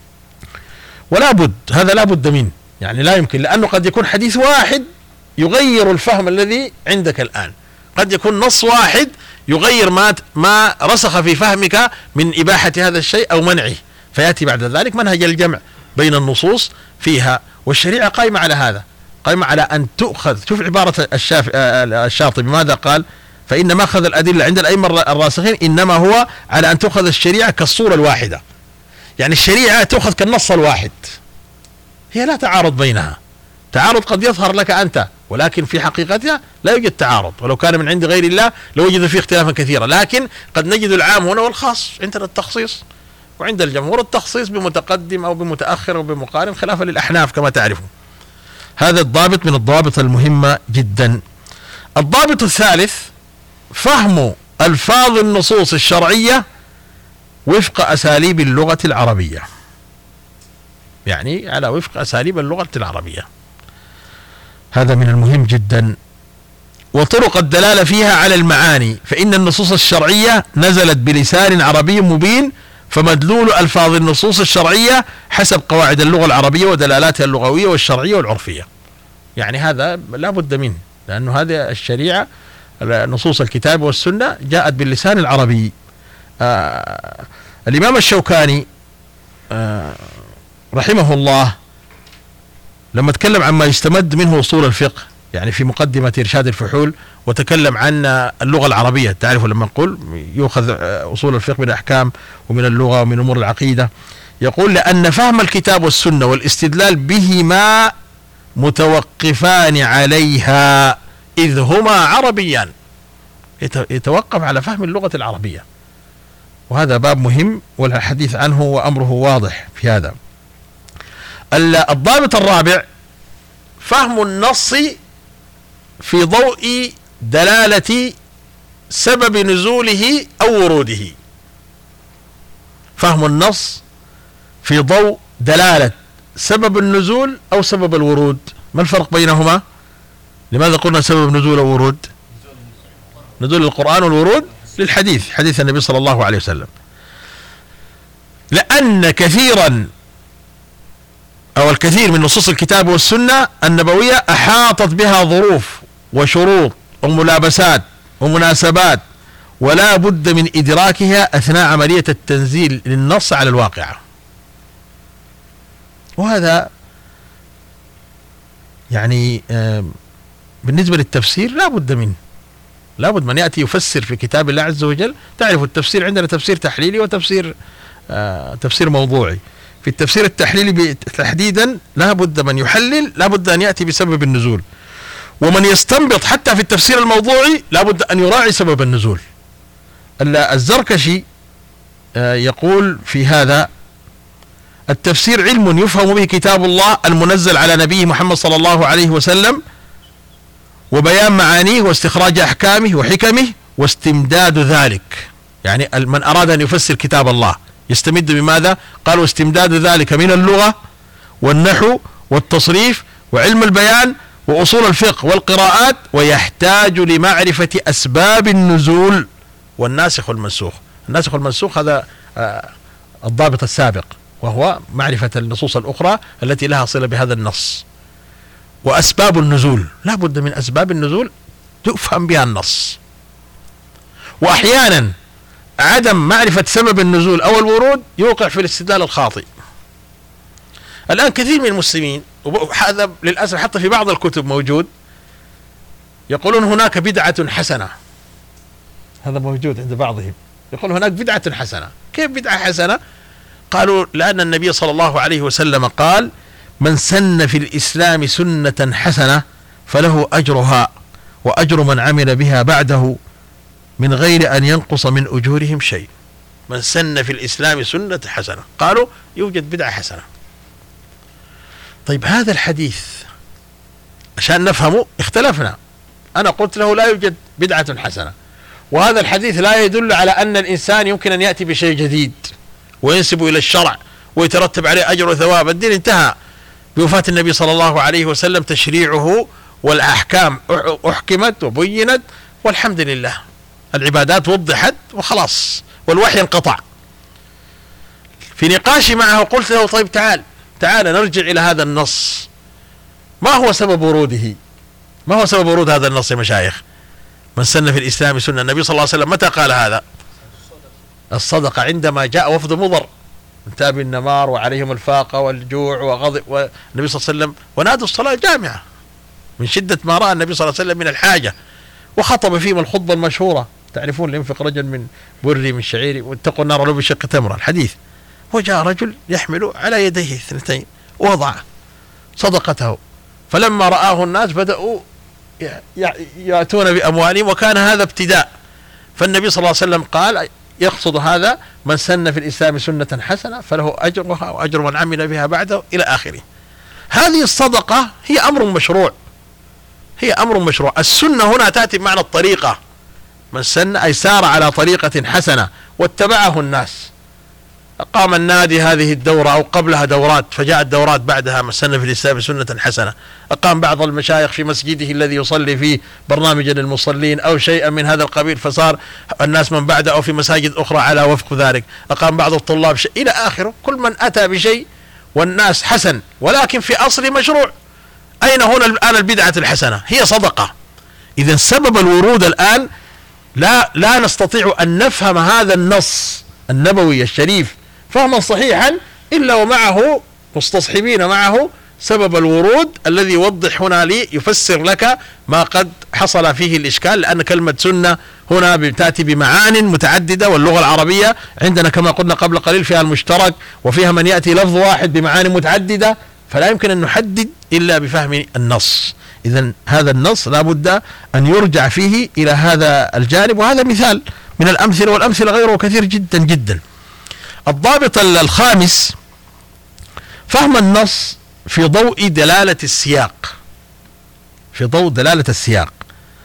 ولا بد، هذا لا بد منه، يعني لا يمكن، لأنه قد يكون حديث واحد يغير الفهم الذي عندك الآن، قد يكون نص واحد يغير ما رسخ في فهمك من إباحة هذا الشيء أو منعه، فيأتي بعد ذلك منهج الجمع بين النصوص فيها. والشريعة قائمة على هذا، قائمة على أن تؤخذ. شوف عبارة الشاطبي ماذا قال؟ فإن مأخذ الأدلة عند الأئمة الراسخين إنما هو على أن تؤخذ الشريعة كالصورة الواحدة، يعني الشريعة تؤخذ كالنص الواحد، هي لا تعارض بينها. تعارض قد يظهر لك أنت، ولكن في حقيقتها لا يوجد تعارض، ولو كان من عند غير الله لوجد فيه اختلافا كثيرا، لكن قد نجد العام هنا والخاص عندنا التخصيص، وعند الجمهور التخصيص بمتقدم أو بمتأخر أو بمقارن خلافا للأحناف كما تعرفون. هذا الضابط من الضوابط المهمة جدا. الضابط الثالث فهم ألفاظ النصوص الشرعية وفق أساليب اللغة العربية، يعني على وفق أساليب اللغة العربية، هذا من المهم جدا. وطرق الدلالة فيها على المعاني، فإن النصوص الشرعية نزلت بلسان عربي مبين، فمدلول ألفاظ النصوص الشرعية حسب قواعد اللغة العربية ودلالاتها اللغوية والشرعية والعرفية. يعني هذا لا بد منه، لأنه هذه الشريعة نصوص الكتاب والسنة جاءت باللسان العربي. الإمام الشوكاني رحمه الله لما تكلم عما يستمد منه أصول الفقه، يعني في مقدمة إرشاد الفحول، وتكلم عن اللغة العربية. تعرفوا لما نقول يؤخذ أصول الفقه من الأحكام ومن اللغة ومن أمور العقيدة، يقول لأن فهم الكتاب والسنة والاستدلال بهما متوقفان عليها إذ هما عربيان، يتوقف على فهم اللغة العربية، وهذا باب مهم والحديث عنه وأمره واضح في هذا. الضابط الرابع فهم النص في ضوء دلالة سبب نزوله أو وروده. فهم النص في ضوء دلالة سبب النزول أو سبب الورود. ما الفرق بينهما؟ لماذا قلنا سبب نزول أو ورود؟ نزول القرآن والورود للحديث، حديث النبي صلى الله عليه وسلم، لأن كثيرا أو الكثير من نصوص الكتاب والسنة النبوية أحاطت بها ظروف وشروط وملابسات ومناسبات، ولا بد من إدراكها أثناء عملية التنزيل للنص على الواقع. وهذا يعني بالنسبة للتفسير لا بد منه، لا بد من يأتي يفسر في كتاب الله عز وجل. تعرف التفسير عندنا تفسير تحليلي وتفسير تفسير موضوعي. في التفسير التحليلي تحديدا لا بد من يحلل، لا بد أن يأتي بسبب النزول، ومن يستنبط حتى في التفسير الموضوعي لا بد أن يراعي سبب النزول. الزركشي يقول في هذا: التفسير علم يفهم به كتاب الله المنزل على نبيه محمد صلى الله عليه وسلم، وبيان معانيه واستخراج أحكامه وحكمه واستمداد ذلك. يعني من أراد أن يفسر كتاب الله يستمد بماذا؟ قالوا استمداد ذلك من اللغة والنحو والتصريف وعلم البيان وأصول الفقه والقراءات، ويحتاج لمعرفة أسباب النزول والناسخ والمنسوخ. الناسخ والمنسوخ هذا الضابط السابق، وهو معرفة النصوص الأخرى التي لها صلة بهذا النص. وأسباب النزول لا بد من أسباب النزول تفهم بها النص. وأحيانا عدم معرفة سبب النزول أو الورود يوقع في الاستدلال الخاطئ. الآن كثير من المسلمين، وهذا للأسف حتى في بعض الكتب موجود، يقولون هناك بدعة حسنة. هذا موجود عند بعضهم، يقول هناك بدعة حسنة. كيف بدعة حسنة؟ قالوا لأن النبي صلى الله عليه وسلم قال: من سن في الإسلام سنة حسنة فله أجرها وأجر من عمل بها بعده من غير أن ينقص من أجورهم شيء. من سن في الإسلام سنة حسنة، قالوا يوجد بدعة حسنة. طيب هذا الحديث عشان نفهمه اختلفنا. أنا قلت له لا يوجد بدعة حسنة، وهذا الحديث لا يدل على أن الإنسان يمكن أن يأتي بشيء جديد وينسب إلى الشرع ويترتب عليه أجر وثواب. الدين انتهى بوفاة النبي صلى الله عليه وسلم، تشريعه والأحكام أحكمت وبينت والحمد لله، العبادات وضحت وخلاص، والوحي انقطع. في نقاشي معه قلت له: طيب تعال نرجع إلى هذا النص، ما هو سبب وروده؟ ما هو سبب ورود هذا النص يا مشايخ؟ من سن في الإسلام سنة. النبي صلى الله عليه وسلم متى قال هذا؟ الصدقة، عندما جاء وفد مضر من تاب النمار وعليهم الفاقة والجوع وغضب، والنبي صلى الله عليه وسلم ونادوا الصلاة جامعة من شدة ما رأى النبي صلى الله عليه وسلم من الحاجة، وخطب فيهم الخطبة المشهورة، تعرفون: لينفق رجل من بري من شعيري واتقوا النار ولو بشق تمرة، الحديث. وجاء رجل يحمل على يديه 2 ووضع صدقته، فلما رآه الناس بدأوا يأتون بأموالهم، وكان هذا ابتداء. فالنبي صلى الله عليه وسلم قال: يقصد هذا من سن في الإسلام سنة حسنة فله أجرها وأجر من عمل بها بعده إلى آخره. هذه الصدقة هي أمر مشروع، هي أمر مشروع. السنة هنا تأتي بمعنى الطريقة، من سن أي سار على طريقة حسنة واتبعه الناس. أقام النادي هذه الدورة أو قبلها دورات، فجاءت دورات بعدها من سن في الإسلام سنة حسنة. أقام بعض المشايخ في مسجده الذي يصلي فيه برنامجا للمصلين أو شيئا من هذا القبيل، فصار الناس من بعده أو في مساجد أخرى على وفق ذلك. أقام بعض الطلاب شيء إلى آخره. كل من أتى بشيء والناس حسن، ولكن في أصل مشروع. أين هنا الآن البدعة الحسنة؟ هي صدقة. إذا سبب الورود الآن لا نستطيع أن نفهم هذا النص النبوي الشريف فهما صحيحا إلا ومعه مستصحبين معه سبب الورود الذي يوضح هنا لي، يفسر لك ما قد حصل فيه الإشكال. لأن كلمة سنة هنا تأتي بمعان متعددة، واللغة العربية عندنا كما قلنا قبل قليل فيها المشترك وفيها من يأتي لفظ واحد بمعاني متعددة، فلا يمكن أن نحدد إلا بفهم النص. إذا هذا النص لا بد أن يرجع فيه إلى هذا الجانب، وهذا مثال من الأمثلة، والأمثلة غيره كثير جدا جدا. الضابط الخامس فهم النص في ضوء دلالة السياق. في ضوء دلالة السياق.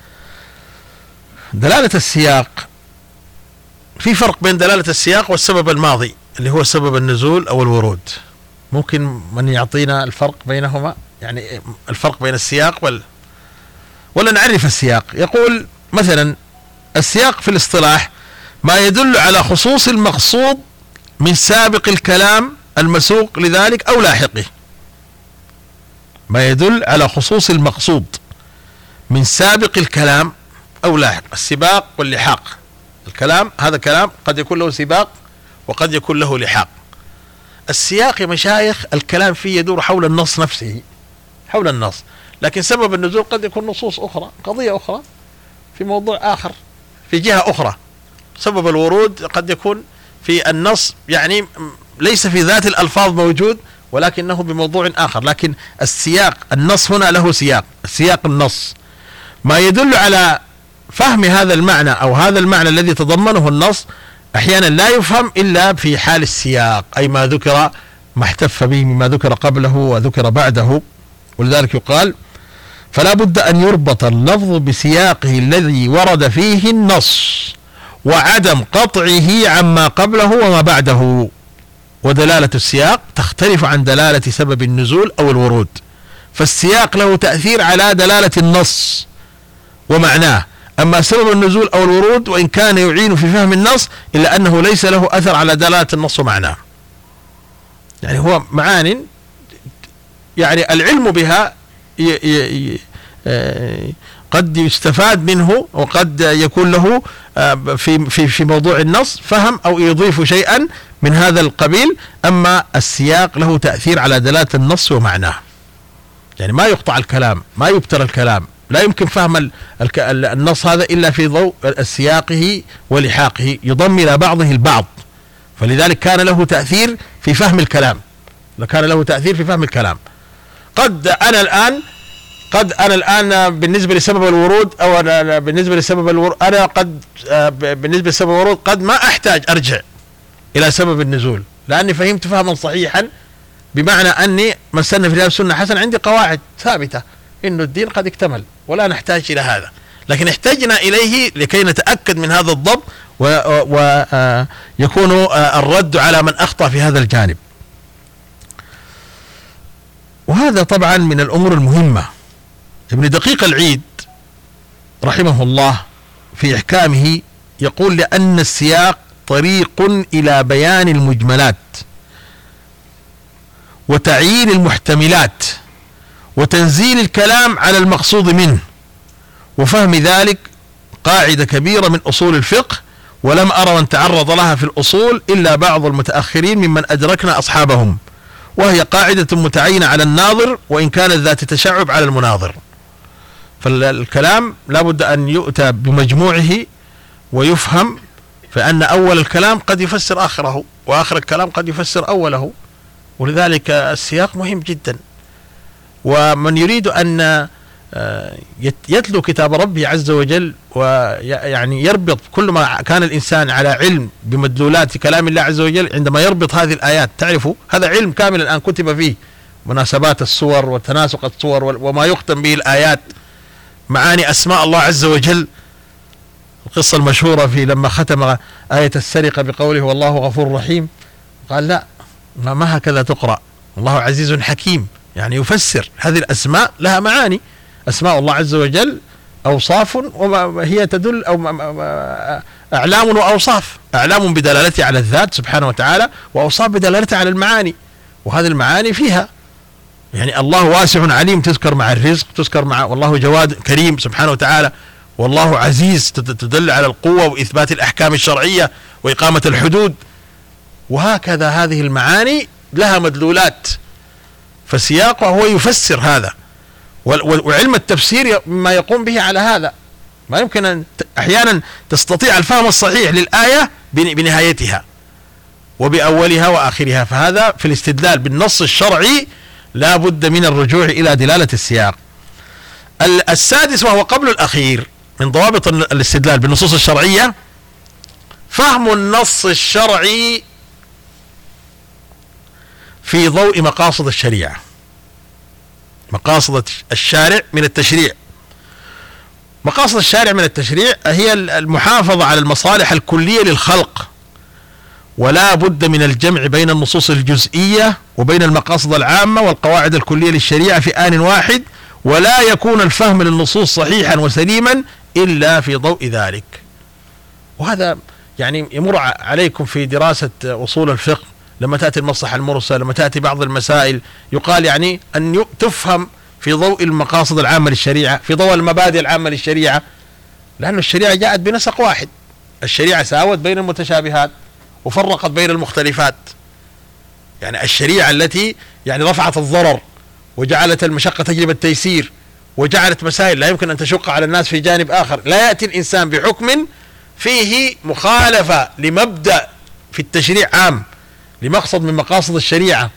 دلالة السياق، في فرق بين دلالة السياق والسبب الماضي اللي هو سبب النزول أو الورود. ممكن من يعطينا الفرق بينهما، يعني الفرق بين السياق ولا نعرف السياق؟ يقول مثلا السياق في الاصطلاح ما يدل على خصوص المقصود من سابق الكلام المسوق لذلك أو لاحقه. ما يدل على خصوص المقصود من سابق الكلام أو لاحق. السباق واللحاق، الكلام هذا كلام قد يكون له سباق وقد يكون له لحاق. السياق يا مشايخ الكلام فيه يدور حول النص نفسه، حول النص، لكن سبب النزول قد يكون نصوص أخرى، قضية أخرى في موضوع آخر في جهة أخرى. سبب الورود قد يكون في النص، يعني ليس في ذات الألفاظ موجود ولكنه بموضوع آخر. لكن السياق، النص هنا له سياق، السياق النص ما يدل على فهم هذا المعنى أو هذا المعنى الذي تضمنه النص أحيانا لا يفهم إلا في حال السياق، أي ما ذكر، ما احتف به مما ذكر قبله وذكر بعده. ولذلك يقال فلا بد أن يربط اللفظ بسياقه الذي ورد فيه النص وعدم قطعه عما قبله وما بعده. ودلالة السياق تختلف عن دلالة سبب النزول أو الورود، فالسياق له تأثير على دلالة النص ومعناه، أما سبب النزول أو الورود وإن كان يعين في فهم النص إلا أنه ليس له أثر على دلالة النص ومعناه. يعني هو معان يعني العلم بها قد يستفاد منه وقد يكون له في موضوع النص فهم أو يضيف شيئا من هذا القبيل. أما السياق له تأثير على دلالة النص ومعناه، يعني ما يقطع الكلام، ما يبتر الكلام، لا يمكن فهم النص هذا إلا في ضوء سياقه ولحاقه، يضم إلى بعضه البعض. فلذلك كان له تأثير في فهم الكلام، كان له تأثير في فهم الكلام. قد أنا الآن بالنسبة لسبب الورود أو أنا بالنسبة لسبب الورود أنا قد بالنسبة لسبب الورود قد ما أحتاج أرجع إلى سبب النزول، لأني فهمت فهما صحيحا، بمعنى أني من سن في الإسلام سنة حسنة عندي قواعد ثابتة إنه الدين قد اكتمل ولا نحتاج إلى هذا. لكن احتاجنا إليه لكي نتأكد من هذا الضبط ويكون الرد على من أخطأ في هذا الجانب. وهذا طبعا من الأمور المهمة. ابن دقيق العيد رحمه الله في إحكامه يقول لأن السياق طريق إلى بيان المجملات وتعيين المحتملات وتنزيل الكلام على المقصود منه وفهم ذلك قاعدة كبيرة من أصول الفقه، ولم أرى من تعرض لها في الأصول إلا بعض المتأخرين ممن أدركنا أصحابهم، وهي قاعدة متعينة على الناظر وإن كانت ذات تشعب على المناظر. فالكلام لا بد أن يؤتى بمجموعه ويفهم، فأن أول الكلام قد يفسر آخره وآخر الكلام قد يفسر أوله، ولذلك السياق مهم جدا. ومن يريد أن يتلو كتاب ربه عز وجل، ويعني يربط كل ما كان الإنسان على علم بمدلولات كلام الله عز وجل، عندما يربط هذه الآيات تعرفوا هذا علم كامل الآن كتب فيه، مناسبات السور وتناسق السور وما يختم به الآيات، معاني أسماء الله عز وجل. القصة المشهورة في لما ختم آية السرقة بقوله والله غفور رحيم، قال لا ما هكذا تقرأ، الله عزيز حكيم، يعني يفسر هذه الأسماء لها معاني. أسماء الله عز وجل أوصاف وهي تدل أو أعلام وأوصاف، أعلام بدلالتها على الذات سبحانه وتعالى، وأوصاف بدلالتها على المعاني، وهذه المعاني فيها يعني الله واسع عليم تذكر مع الرزق، تذكر مع والله جواد كريم سبحانه وتعالى، والله عزيز تدل على القوة وإثبات الأحكام الشرعية وإقامة الحدود، وهكذا هذه المعاني لها مدلولات، فسياقه هو يفسر هذا. وعلم التفسير ما يقوم به على هذا، ما يمكن أن أحيانا تستطيع الفهم الصحيح للآية بنهايتها وبأولها وآخرها، فهذا في الاستدلال بالنص الشرعي لا بد من الرجوع إلى دلالة السياق. السادس وهو قبل الأخير من ضوابط الاستدلال بالنصوص الشرعية فهم النص الشرعي في ضوء مقاصد الشريعة، مقاصد الشارع من التشريع. مقاصد الشارع من التشريع هي المحافظة على المصالح الكلية للخلق، ولا بد من الجمع بين النصوص الجزئية وبين المقاصد العامة والقواعد الكلية للشريعة في آن واحد، ولا يكون الفهم للنصوص صحيحا وسليما إلا في ضوء ذلك. وهذا يعني يمر عليكم في دراسة أصول الفقه، لما تأتي المصلحة المرسلة، لما تأتي بعض المسائل يقال يعني أن تفهم في ضوء المقاصد العامة للشريعة، في ضوء المبادئ العامة للشريعة، لأن الشريعة جاءت بنسق واحد. الشريعة ساوت بين المتشابهات وفرقت بين المختلفات، يعني الشريعة التي يعني رفعت الضرر وجعلت المشقة تجلب التيسير، وجعلت مسائل لا يمكن أن تشق على الناس في جانب آخر. لا يأتي الإنسان بحكم فيه مخالفة لمبدأ في التشريع عام، لمقصد من مقاصد الشريعة،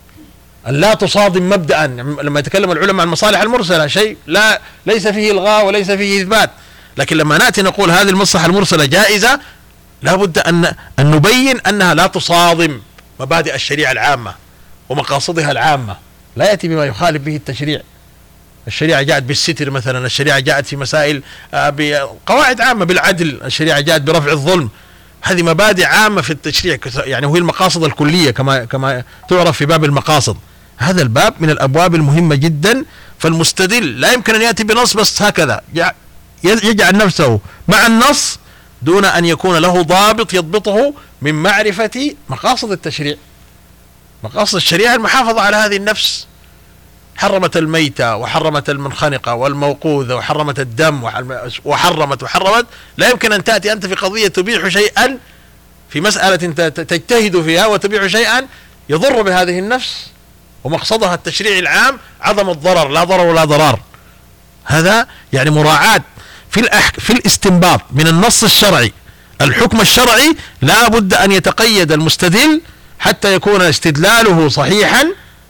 أن لا تصادم مبدأ. لما يتكلم العلماء عن المصالح المرسلة شيء ليس فيه إلغاء وليس فيه إثبات، لكن لما نأتي نقول هذه المصلحة المرسلة جائزة، لا بد أن نبين أنها لا تصادم مبادئ الشريعة العامة ومقاصدها العامة، لا يأتي بما يخالف به التشريع. الشريعة جاءت بالستر مثلا، الشريعة جاءت في مسائل بقواعد عامة بالعدل، الشريعة جاءت برفع الظلم، هذه مبادئ عامة في التشريع، يعني هي المقاصد الكلية كما تعرف في باب المقاصد. هذا الباب من الأبواب المهمة جدا، فالمستدل لا يمكن أن يأتي بنص بس هكذا يجعل نفسه مع النص دون أن يكون له ضابط يضبطه من معرفة مقاصد التشريع. مقاصد الشريعة المحافظة على هذه النفس، حرمت الميتة وحرمت المنخنقة والموقوذة وحرمت الدم وحرمت، لا يمكن أن تأتي أنت في قضية تبيح شيئا في مسألة تجتهد فيها وتبيح شيئا يضر بهذه النفس، ومقصدها التشريع العام عدم الضرر، لا ضرر ولا ضرار. هذا يعني مراعاة في الاستنباط من النص الشرعي. الحكم الشرعي لا بد أن يتقيد المستدل حتى يكون استدلاله صحيحا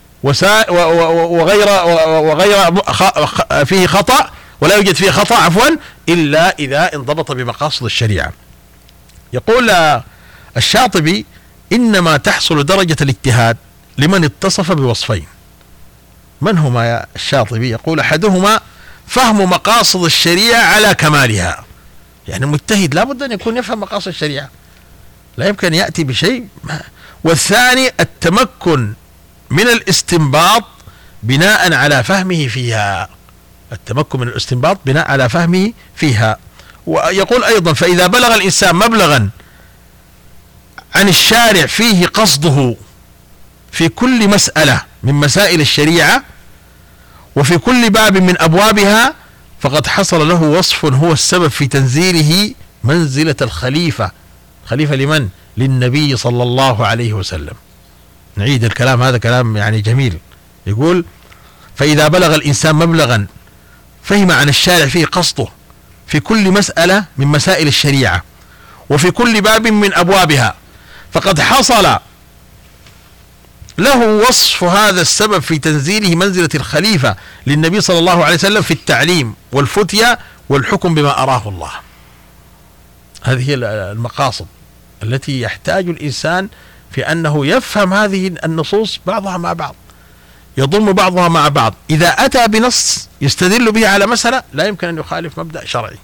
وغير فيه خطأ، ولا يوجد فيه خطأ عفوا، إلا إذا انضبط بمقاصد الشريعة. يقول الشاطبي إنما تحصل درجة الاجتهاد لمن اتصف بوصفين. من هما يا الشاطبي؟ يقول أحدهما فهم مقاصد الشريعة على كمالها، يعني المجتهد لا بد أن يكون يفهم مقاصد الشريعة، لا يمكن يأتي بشيء. والثاني التمكن من الاستنباط بناء على فهمه فيها، التمكن من الاستنباط بناء على فهمه فيها. ويقول أيضا فإذا بلغ الإنسان مبلغا عن الشارع فيه قصده في كل مسألة من مسائل الشريعة وفي كل باب من أبوابها، فقد حصل له وصف هو السبب في تنزيله منزلة الخليفة. خليفة لمن؟ للنبي صلى الله عليه وسلم. نعيد الكلام، هذا كلام يعني جميل. يقول فإذا بلغ الإنسان مبلغا فهم عن الشارع فيه قصده في كل مسألة من مسائل الشريعة وفي كل باب من أبوابها، فقد حصل له وصف هذا السبب في تنزيله منزلة الخليفة للنبي صلى الله عليه وسلم في التعليم والفتية والحكم بما أراه الله. هذه هي المقاصد التي يحتاج الإنسان في أنه يفهم هذه النصوص بعضها مع بعض، يضم بعضها مع بعض. إذا أتى بنص يستدل به على مسألة لا يمكن أن يخالف مبدأ شرعي.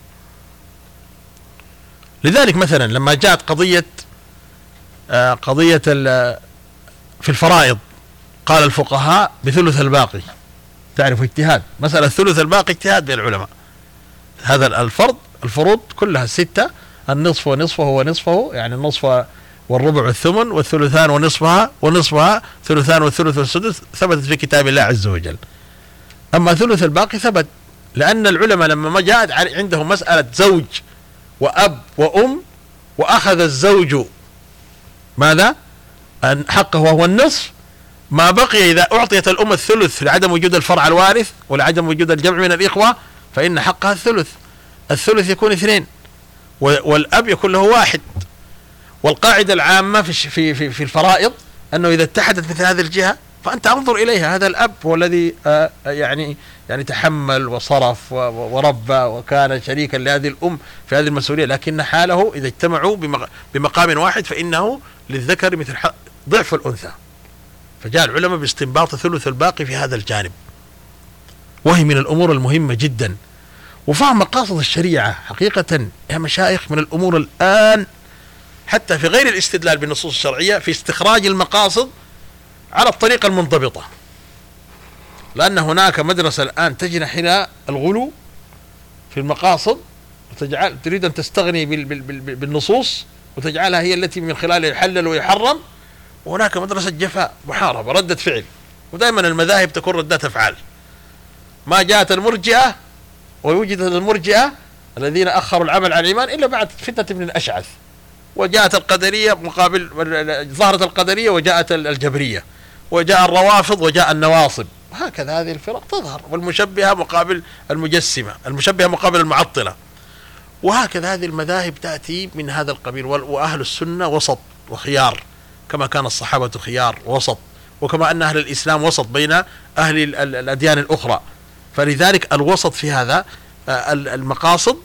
لذلك مثلا لما جاءت قضية في الفرائض، قال الفقهاء بثلث الباقي. تعرف اجتهاد مسألة الثلث الباقي اجتهاد بين العلماء. هذا الفروض كلها 6، النصف ونصفه ونصفه، يعني النصف والربع والثمن والثلثان ونصفها ثلثان والثلث والسدس، ثبتت في كتاب الله عز وجل. أما ثلث الباقي ثبت لأن العلماء لما ما جاءت عندهم مسألة زوج وأب وأم، وأخذ الزوج ماذا؟ حقه وهو النصف، ما بقي إذا أعطيت الأم الثلث لعدم وجود الفرع الوارث ولعدم وجود الجمع من الإخوة فإن حقها الثلث يكون 2، والأب يكون له 1. والقاعدة العامة في الفرائض أنه إذا اتحدت مثل هذه الجهة فأنت انظر إليها. هذا الأب هو الذي يعني تحمل وصرف وربى وكان شريكا لهذه الأم في هذه المسؤولية، لكن حاله إذا اجتمعوا بمقام واحد فإنه للذكر مثل ضعف الأنثى. فجاء العلماء باستنباط ثلث الباقي في هذا الجانب، وهي من الأمور المهمة جدا. وفهم مقاصد الشريعة حقيقة يا مشايخ من الأمور الآن حتى في غير الاستدلال بالنصوص الشرعية في استخراج المقاصد على الطريقة المنضبطة، لأن هناك مدرسة الآن تجنح إلى الغلو في المقاصد تريد أن تستغني بالنصوص وتجعلها هي التي من خلالها يحلل ويحرم، وهناك مدرسة جفاء محاربة ردة فعل. ودائما المذاهب تكون ردات أفعال. ما جاءت المرجئة ووجدت المرجئة الذين أخروا العمل عن الإيمان إلا بعد فتنة ابن الأشعث، وجاءت القدرية مقابل ظهرت القدرية وجاءت الجبرية، وجاء الروافض وجاء النواصب، وهكذا هذه الفرق تظهر، والمشبهة مقابل المجسمة، المشبهة مقابل المعطلة، وهكذا هذه المذاهب تأتي من هذا القبيل. وأهل السنة وسط وخيار كما كان الصحابة خيار وسط، وكما أن أهل الإسلام وسط بين أهل الأديان الأخرى. فلذلك الوسط في هذا المقاصد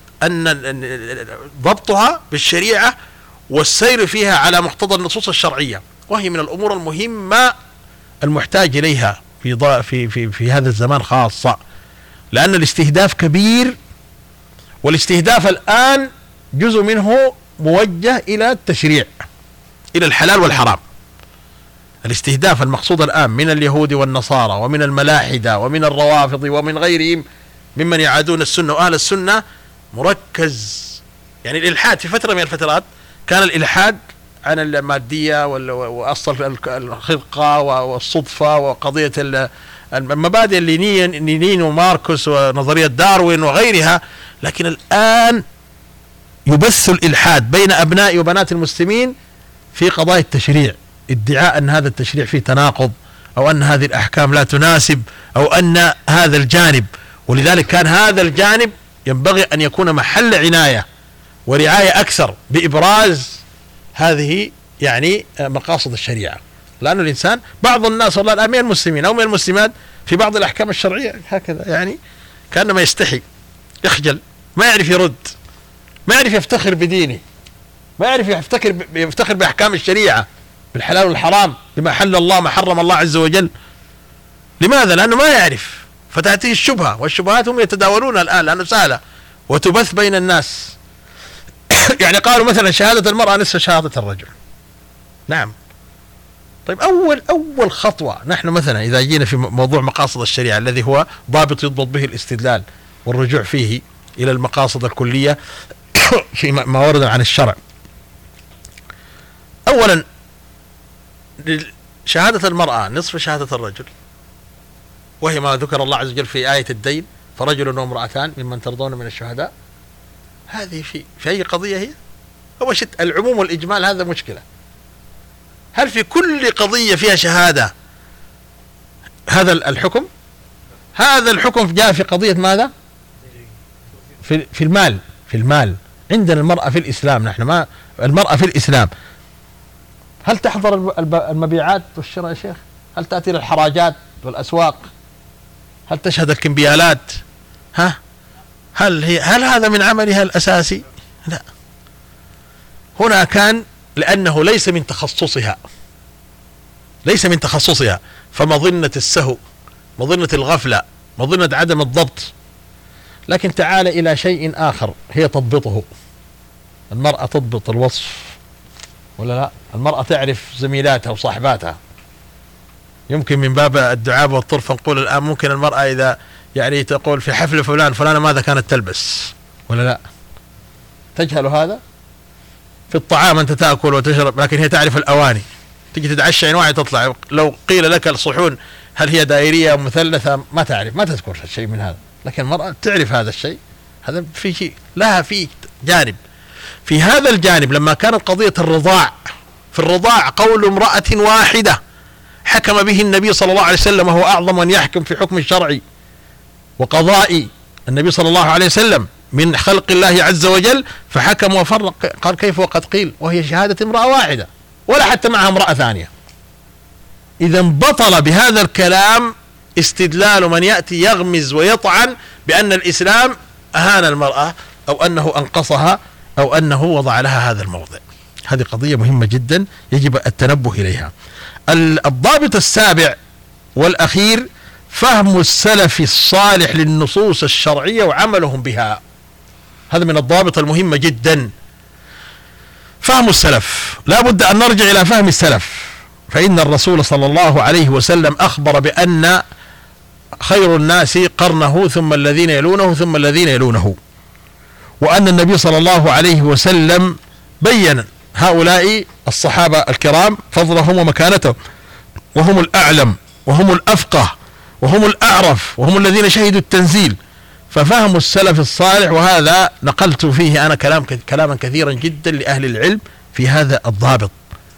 أن ضبطها بالشريعة والسير فيها على مقتضى النصوص الشرعية، وهي من الأمور المهمة المحتاج إليها في هذا الزمان خاصة، لأن الاستهداف كبير، والاستهداف الآن جزء منه موجه إلى التشريع، إلى الحلال والحرام. الاستهداف المقصود الآن من اليهود والنصارى ومن الملاحدة ومن الروافض ومن غيرهم ممن يعادون السنة وأهل السنة مركز. يعني الإلحاد في فترة من الفترات كان الإلحاد عن المادية وأصل الخلقة والصدفة وقضية المبادئ لينين وماركوس ونظرية داروين وغيرها، لكن الآن يبث الإلحاد بين أبناء وبنات المسلمين في قضايا التشريع، ادعاء أن هذا التشريع فيه تناقض، أو أن هذه الأحكام لا تناسب، أو أن هذا الجانب. ولذلك كان هذا الجانب ينبغي أن يكون محل عناية ورعاية أكثر بإبراز هذه يعني مقاصد الشريعة، لأن الإنسان بعض الناس والله الآن من المسلمين أو من المسلمات في بعض الأحكام الشرعية هكذا يعني كأنما يستحي، يخجل، ما يعرف يرد، ما يعرف يفتخر بدينه، ما يعرف يفتخر بأحكام الشريعة بالحلال والحرام، بما حل الله ما حرم الله عز وجل. لماذا؟ لأنه ما يعرف، فتأتيه الشبهة، والشبهات هم يتداولونها الآن لأنه سهلة وتبث بين الناس. يعني قالوا مثلا شهادة المرأة نصف شهادة الرجل. نعم، طيب أول خطوة نحن مثلا إذا جينا في موضوع مقاصد الشريعة الذي هو ضابط يضبط به الاستدلال والرجوع فيه إلى المقاصد الكلية في ما ورد عن الشرع، أولا شهادة المرأة نصف شهادة الرجل، وهي ما ذكر الله عز وجل في آية الدين، فرجل وامرأتان ممن ترضون من الشهداء. هذه في أي قضية هي؟ هو العموم والإجمال هذا مشكلة. هل في كل قضية فيها شهادة هذا الحكم؟ هذا الحكم جاء في قضية ماذا؟ في المال. عندنا المرأة في الإسلام، نحن ما المرأة في الإسلام هل تحضر المبيعات والشراء يا شيخ؟ هل تأتي للحراجات والأسواق؟ هل تشهد الكمبيالات؟ هل هذا من عملها الأساسي؟ لا. هنا كان لأنه ليس من تخصصها، فمظنة السهو، مظنة الغفلة، مظنة عدم الضبط. لكن تعال إلى شيء آخر هي تضبطه. المرأة تضبط الوصف ولا لا؟ المرأة تعرف زميلاتها وصاحباتها. يمكن من باب الدعابة والطرف نقول الآن ممكن المرأة إذا يعني تقول في حفل فلانة ماذا كانت تلبس ولا لا؟ تجهل هذا؟ في الطعام أنت تأكل وتشرب، لكن هي تعرف الأواني. تجي تتعشى عين واحد تطلع، لو قيل لك الصحون هل هي دائرية أو مثلثة ما تعرف، ما تذكر شيء من هذا. لكن المرأة تعرف هذا الشيء. هذا في شيء لها في جانب. في هذا الجانب لما كانت قضية الرضاع، في الرضاع قول امرأة واحدة حكم به النبي صلى الله عليه وسلم، وهو أعظم من يحكم في حكم الشرعي وقضائي. النبي صلى الله عليه وسلم من خلق الله عز وجل، فحكم وفرق. قال كيف وقد قيل وهي شهادة امرأة واحدة ولا حتى معها امرأة ثانية. إذا بطل بهذا الكلام استدلال من يأتي يغمز ويطعن بأن الإسلام أهان المرأة أو أنه أنقصها أو أنه وضع لها هذا الموضع. هذه قضية مهمة جدا يجب التنبه إليها. الضابط السابع والأخير فهم السلف الصالح للنصوص الشرعية وعملهم بها. هذا من الضابط المهمة جدا. فهم السلف، لا بد أن نرجع إلى فهم السلف، فإن الرسول صلى الله عليه وسلم أخبر بأن خير الناس قرنه ثم الذين يلونه ثم الذين يلونه، وأن النبي صلى الله عليه وسلم بين هؤلاء الصحابة الكرام فضلهم ومكانتهم، وهم الأعلم وهم الأفقه وهم الأعرف وهم الذين شهدوا التنزيل. ففهم السلف الصالح، وهذا نقلت فيه أنا كلاما كثيرا جدا لأهل العلم في هذا الضابط.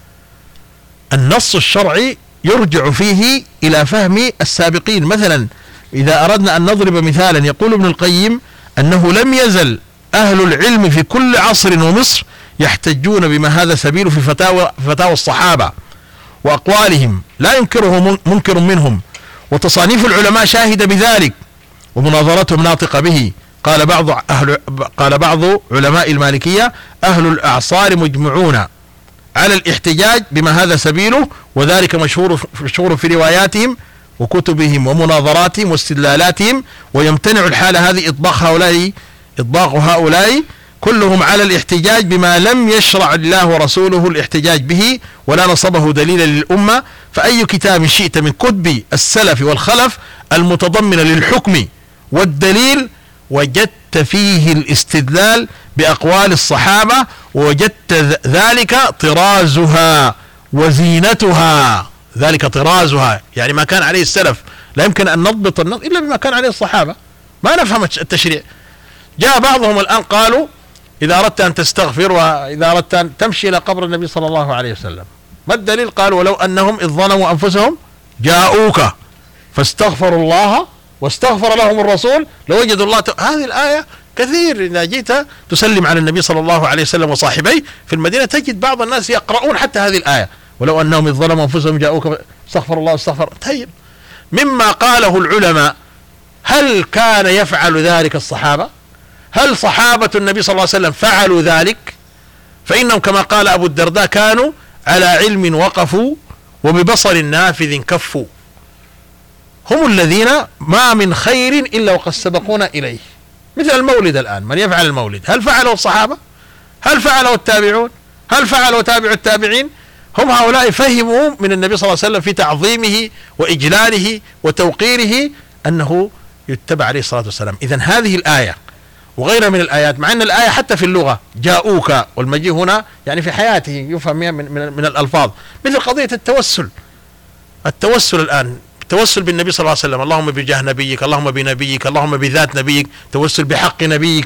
النص الشرعي يرجع فيه إلى فهم السابقين. مثلا إذا أردنا أن نضرب مثالا، يقول ابن القيم أنه لم يزل أهل العلم في كل عصر ومصر يحتجون بما هذا سبيل في فتاوى الصحابة وأقوالهم لا ينكره منكر منهم، وتصانيف العلماء شاهدة بذلك، ومناظرتهم ناطقة به. قال بعض علماء المالكية أهل الأعصار مجمعون على الاحتجاج بما هذا سبيله، وذلك مشهور في رواياتهم وكتبهم ومناظراتهم واستدلالاتهم، ويمتنع الحال هذه إطباق هؤلاء كلهم على الاحتجاج بما لم يشرع الله ورسوله الاحتجاج به ولا نصبه دليلا للأمة. فأي كتاب شئت من كتب السلف والخلف المتضمنة للحكم والدليل وجدت فيه الاستدلال بأقوال الصحابة، ووجدت ذلك طرازها وزينتها. ذلك طرازها يعني ما كان عليه السلف. لا يمكن أن نضبط النص إلا بما كان عليه الصحابة. ما نفهم التشريع. جاء بعضهم الآن قالوا إذا أردت أن تستغفر وإذا أردت أن تمشي إلى قبر النبي صلى الله عليه وسلم، ما الدليل؟ قالوا ولو أنهم إذ ظلموا أنفسهم جاءوك فاستغفروا الله واستغفر لهم الرسول لوجدوا الله. هذه الآية كثير إذا جيت تسلم على النبي صلى الله عليه وسلم وصاحبيه في المدينة تجد بعض الناس يقرؤون حتى هذه الآية، ولو أنهم إذ ظلموا أنفسهم جاءوك استغفر الله واستغفر. طيب، مما قاله العلماء هل كان يفعل ذلك الصحابة؟ هل صحابة النبي صلى الله عليه وسلم فعلوا ذلك؟ فإنهم كما قال أبو الدرداء كانوا على علم وقفوا وببصر نافذ كفوا. هم الذين ما من خير إلا وقد سبقونا إليه. مثل المولد الآن، من يفعل المولد هل فعله الصحابة؟ هل فعله التابعون؟ هل فعله تابع التابعين؟ هم هؤلاء فهموا من النبي صلى الله عليه وسلم في تعظيمه وإجلاله وتوقيره أنه يتبع عليه الصلاة والسلام. إذن هذه الآية وغيرها من الآيات، مع أن الآية حتى في اللغة جاءوك، والمجيء هنا يعني في حياته يفهم من الألفاظ، مثل قضية التوسل الآن، التوسل بالنبي صلى الله عليه وسلم، اللهم بجاه نبيك، اللهم بنبيك، اللهم بذات نبيك، توسل بحق نبيك.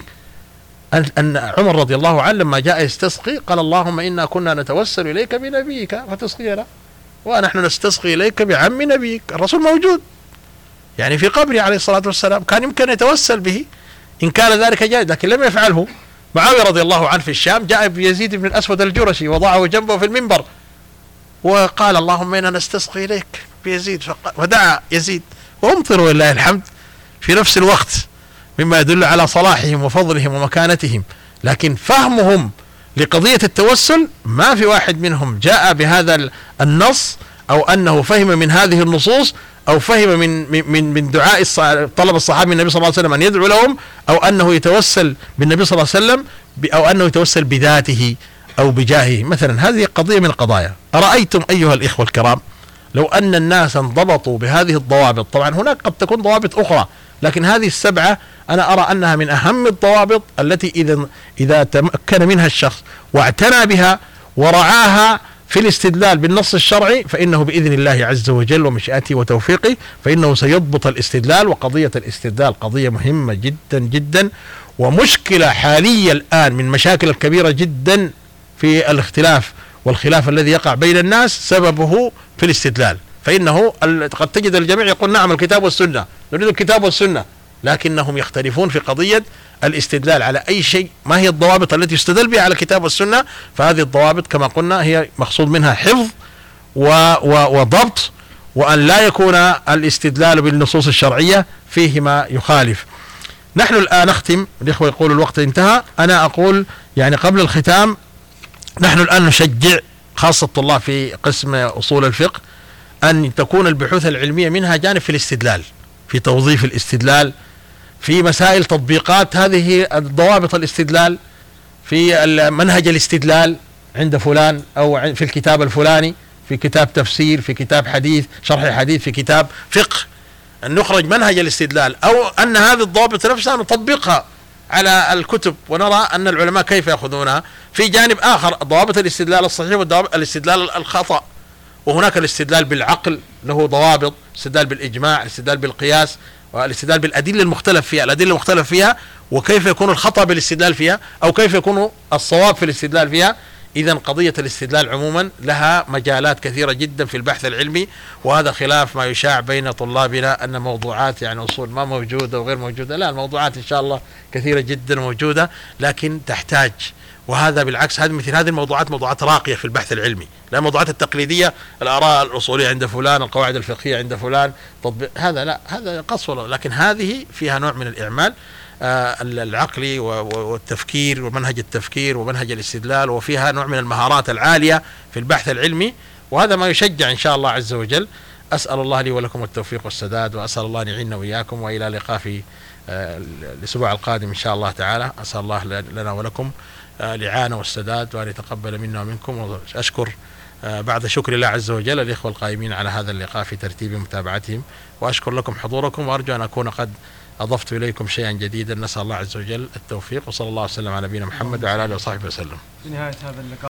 أن عمر رضي الله عنه لما جاء يستسقي قال اللهم إنا كنا نتوسل إليك بنبيك فتسقينا، ونحن نستسقي إليك بعم نبيك. الرسول موجود يعني في قبره عليه الصلاة والسلام، كان يمكن يتوسل به إن كان ذلك جائز، لكن لم يفعله. معاوية رضي الله عنه في الشام جاء بيزيد بن الأسود الجرشي وضعه جنبه في المنبر وقال اللهم إنا نستسقي إليك بيزيد، فدعا يزيد وامطروا لله الحمد في نفس الوقت، مما يدل على صلاحهم وفضلهم ومكانتهم. لكن فهمهم لقضية التوسل ما في واحد منهم جاء بهذا النص، أو أنه فهم من هذه النصوص، أو فهم من دعاء طلب الصحابي النبي صلى الله عليه وسلم أن يدعو لهم، أو أنه يتوسل بالنبي صلى الله عليه وسلم، أو أنه يتوسل بذاته أو بجاهه. مثلا هذه قضية من القضايا. أرأيتم أيها الإخوة الكرام لو أن الناس انضبطوا بهذه الضوابط، طبعا هناك قد تكون ضوابط أخرى، لكن هذه السبعة أنا أرى أنها من أهم الضوابط التي إذا تمكن منها الشخص واعتنى بها ورعاها في الاستدلال بالنص الشرعي، فإنه بإذن الله عز وجل ومشيئته وتوفيقه فإنه سيضبط الاستدلال. وقضية الاستدلال قضية مهمة جدا جدا، ومشكلة حالية الآن من مشاكل الكبيرة جدا في الاختلاف والخلاف الذي يقع بين الناس سببه في الاستدلال. فإنه قد تجد الجميع يقول نعم الكتاب والسنة، نريد الكتاب والسنة، لكنهم يختلفون في قضية الاستدلال على أي شيء. ما هي الضوابط التي يستدل بها على الكتاب والسنة؟ فهذه الضوابط كما قلنا هي مقصود منها حفظ وضبط، وأن لا يكون الاستدلال بالنصوص الشرعية فيه ما يخالف. نحن الآن نختم، الإخوة يقول الوقت انتهى، أنا أقول يعني قبل الختام، نحن الآن نشجع خاصة الطلاب في قسم أصول الفقه أن تكون البحوث العلمية منها جانب في الاستدلال، في توظيف الاستدلال، في مسائل تطبيقات هذه الضوابط الاستدلال، في منهج الاستدلال عند فلان، أو في الكتاب الفلاني، في كتاب تفسير، في كتاب حديث، شرح حديث، في كتاب فقه، أن نخرج منهج الاستدلال، أو أن هذه الضوابط نفسها نطبقها على الكتب ونرى أن العلماء كيف يأخذونها. في جانب آخر ضوابط الاستدلال الصحيح والاستدلال الخطأ، وهناك الاستدلال بالعقل له ضوابط، الاستدلال بالإجماع، الاستدلال بالقياس، والاستدلال بالأدلة المختلف فيها، الأدلة المختلف فيها، وكيف يكون الخطأ بالاستدلال فيها، أو كيف يكون الصواب في الاستدلال فيها. إذا قضية الاستدلال عموما لها مجالات كثيرة جدا في البحث العلمي، وهذا خلاف ما يشاع بين طلابنا أن موضوعات يعني أصول ما موجودة وغير موجودة. لا، الموضوعات إن شاء الله كثيرة جدا موجودة، لكن تحتاج، وهذا بالعكس مثل هذه الموضوعات موضوعات راقية في البحث العلمي. لا الموضوعات التقليدية، الآراء الأصولية عند فلان، القواعد الفقهية عند فلان، تطبيق هذا لا، هذا قصوى، لكن هذه فيها نوع من الإعمال العقلي والتفكير ومنهج التفكير ومنهج الاستدلال، وفيها نوع من المهارات العالية في البحث العلمي، وهذا ما يشجع إن شاء الله عز وجل. أسأل الله لي ولكم التوفيق والسداد، وأسأل الله أن يعيننا وإياكم، وإلى لقاء في الأسبوع القادم إن شاء الله تعالى. أسأل الله لنا ولكم الإعانة والسداد، وأن يتقبل منا ومنكم. وأشكر بعد شكر الله عز وجل الإخوة القائمين على هذا اللقاء في ترتيب متابعتهم، وأشكر لكم حضوركم، وأرجو أن أكون قد أضفت إليكم شيئا جديدا. نسأل الله عز وجل التوفيق، وصلى الله وسلم على نبينا محمد وعلى آله وصحبه وسلم. في نهاية هذا اللقاء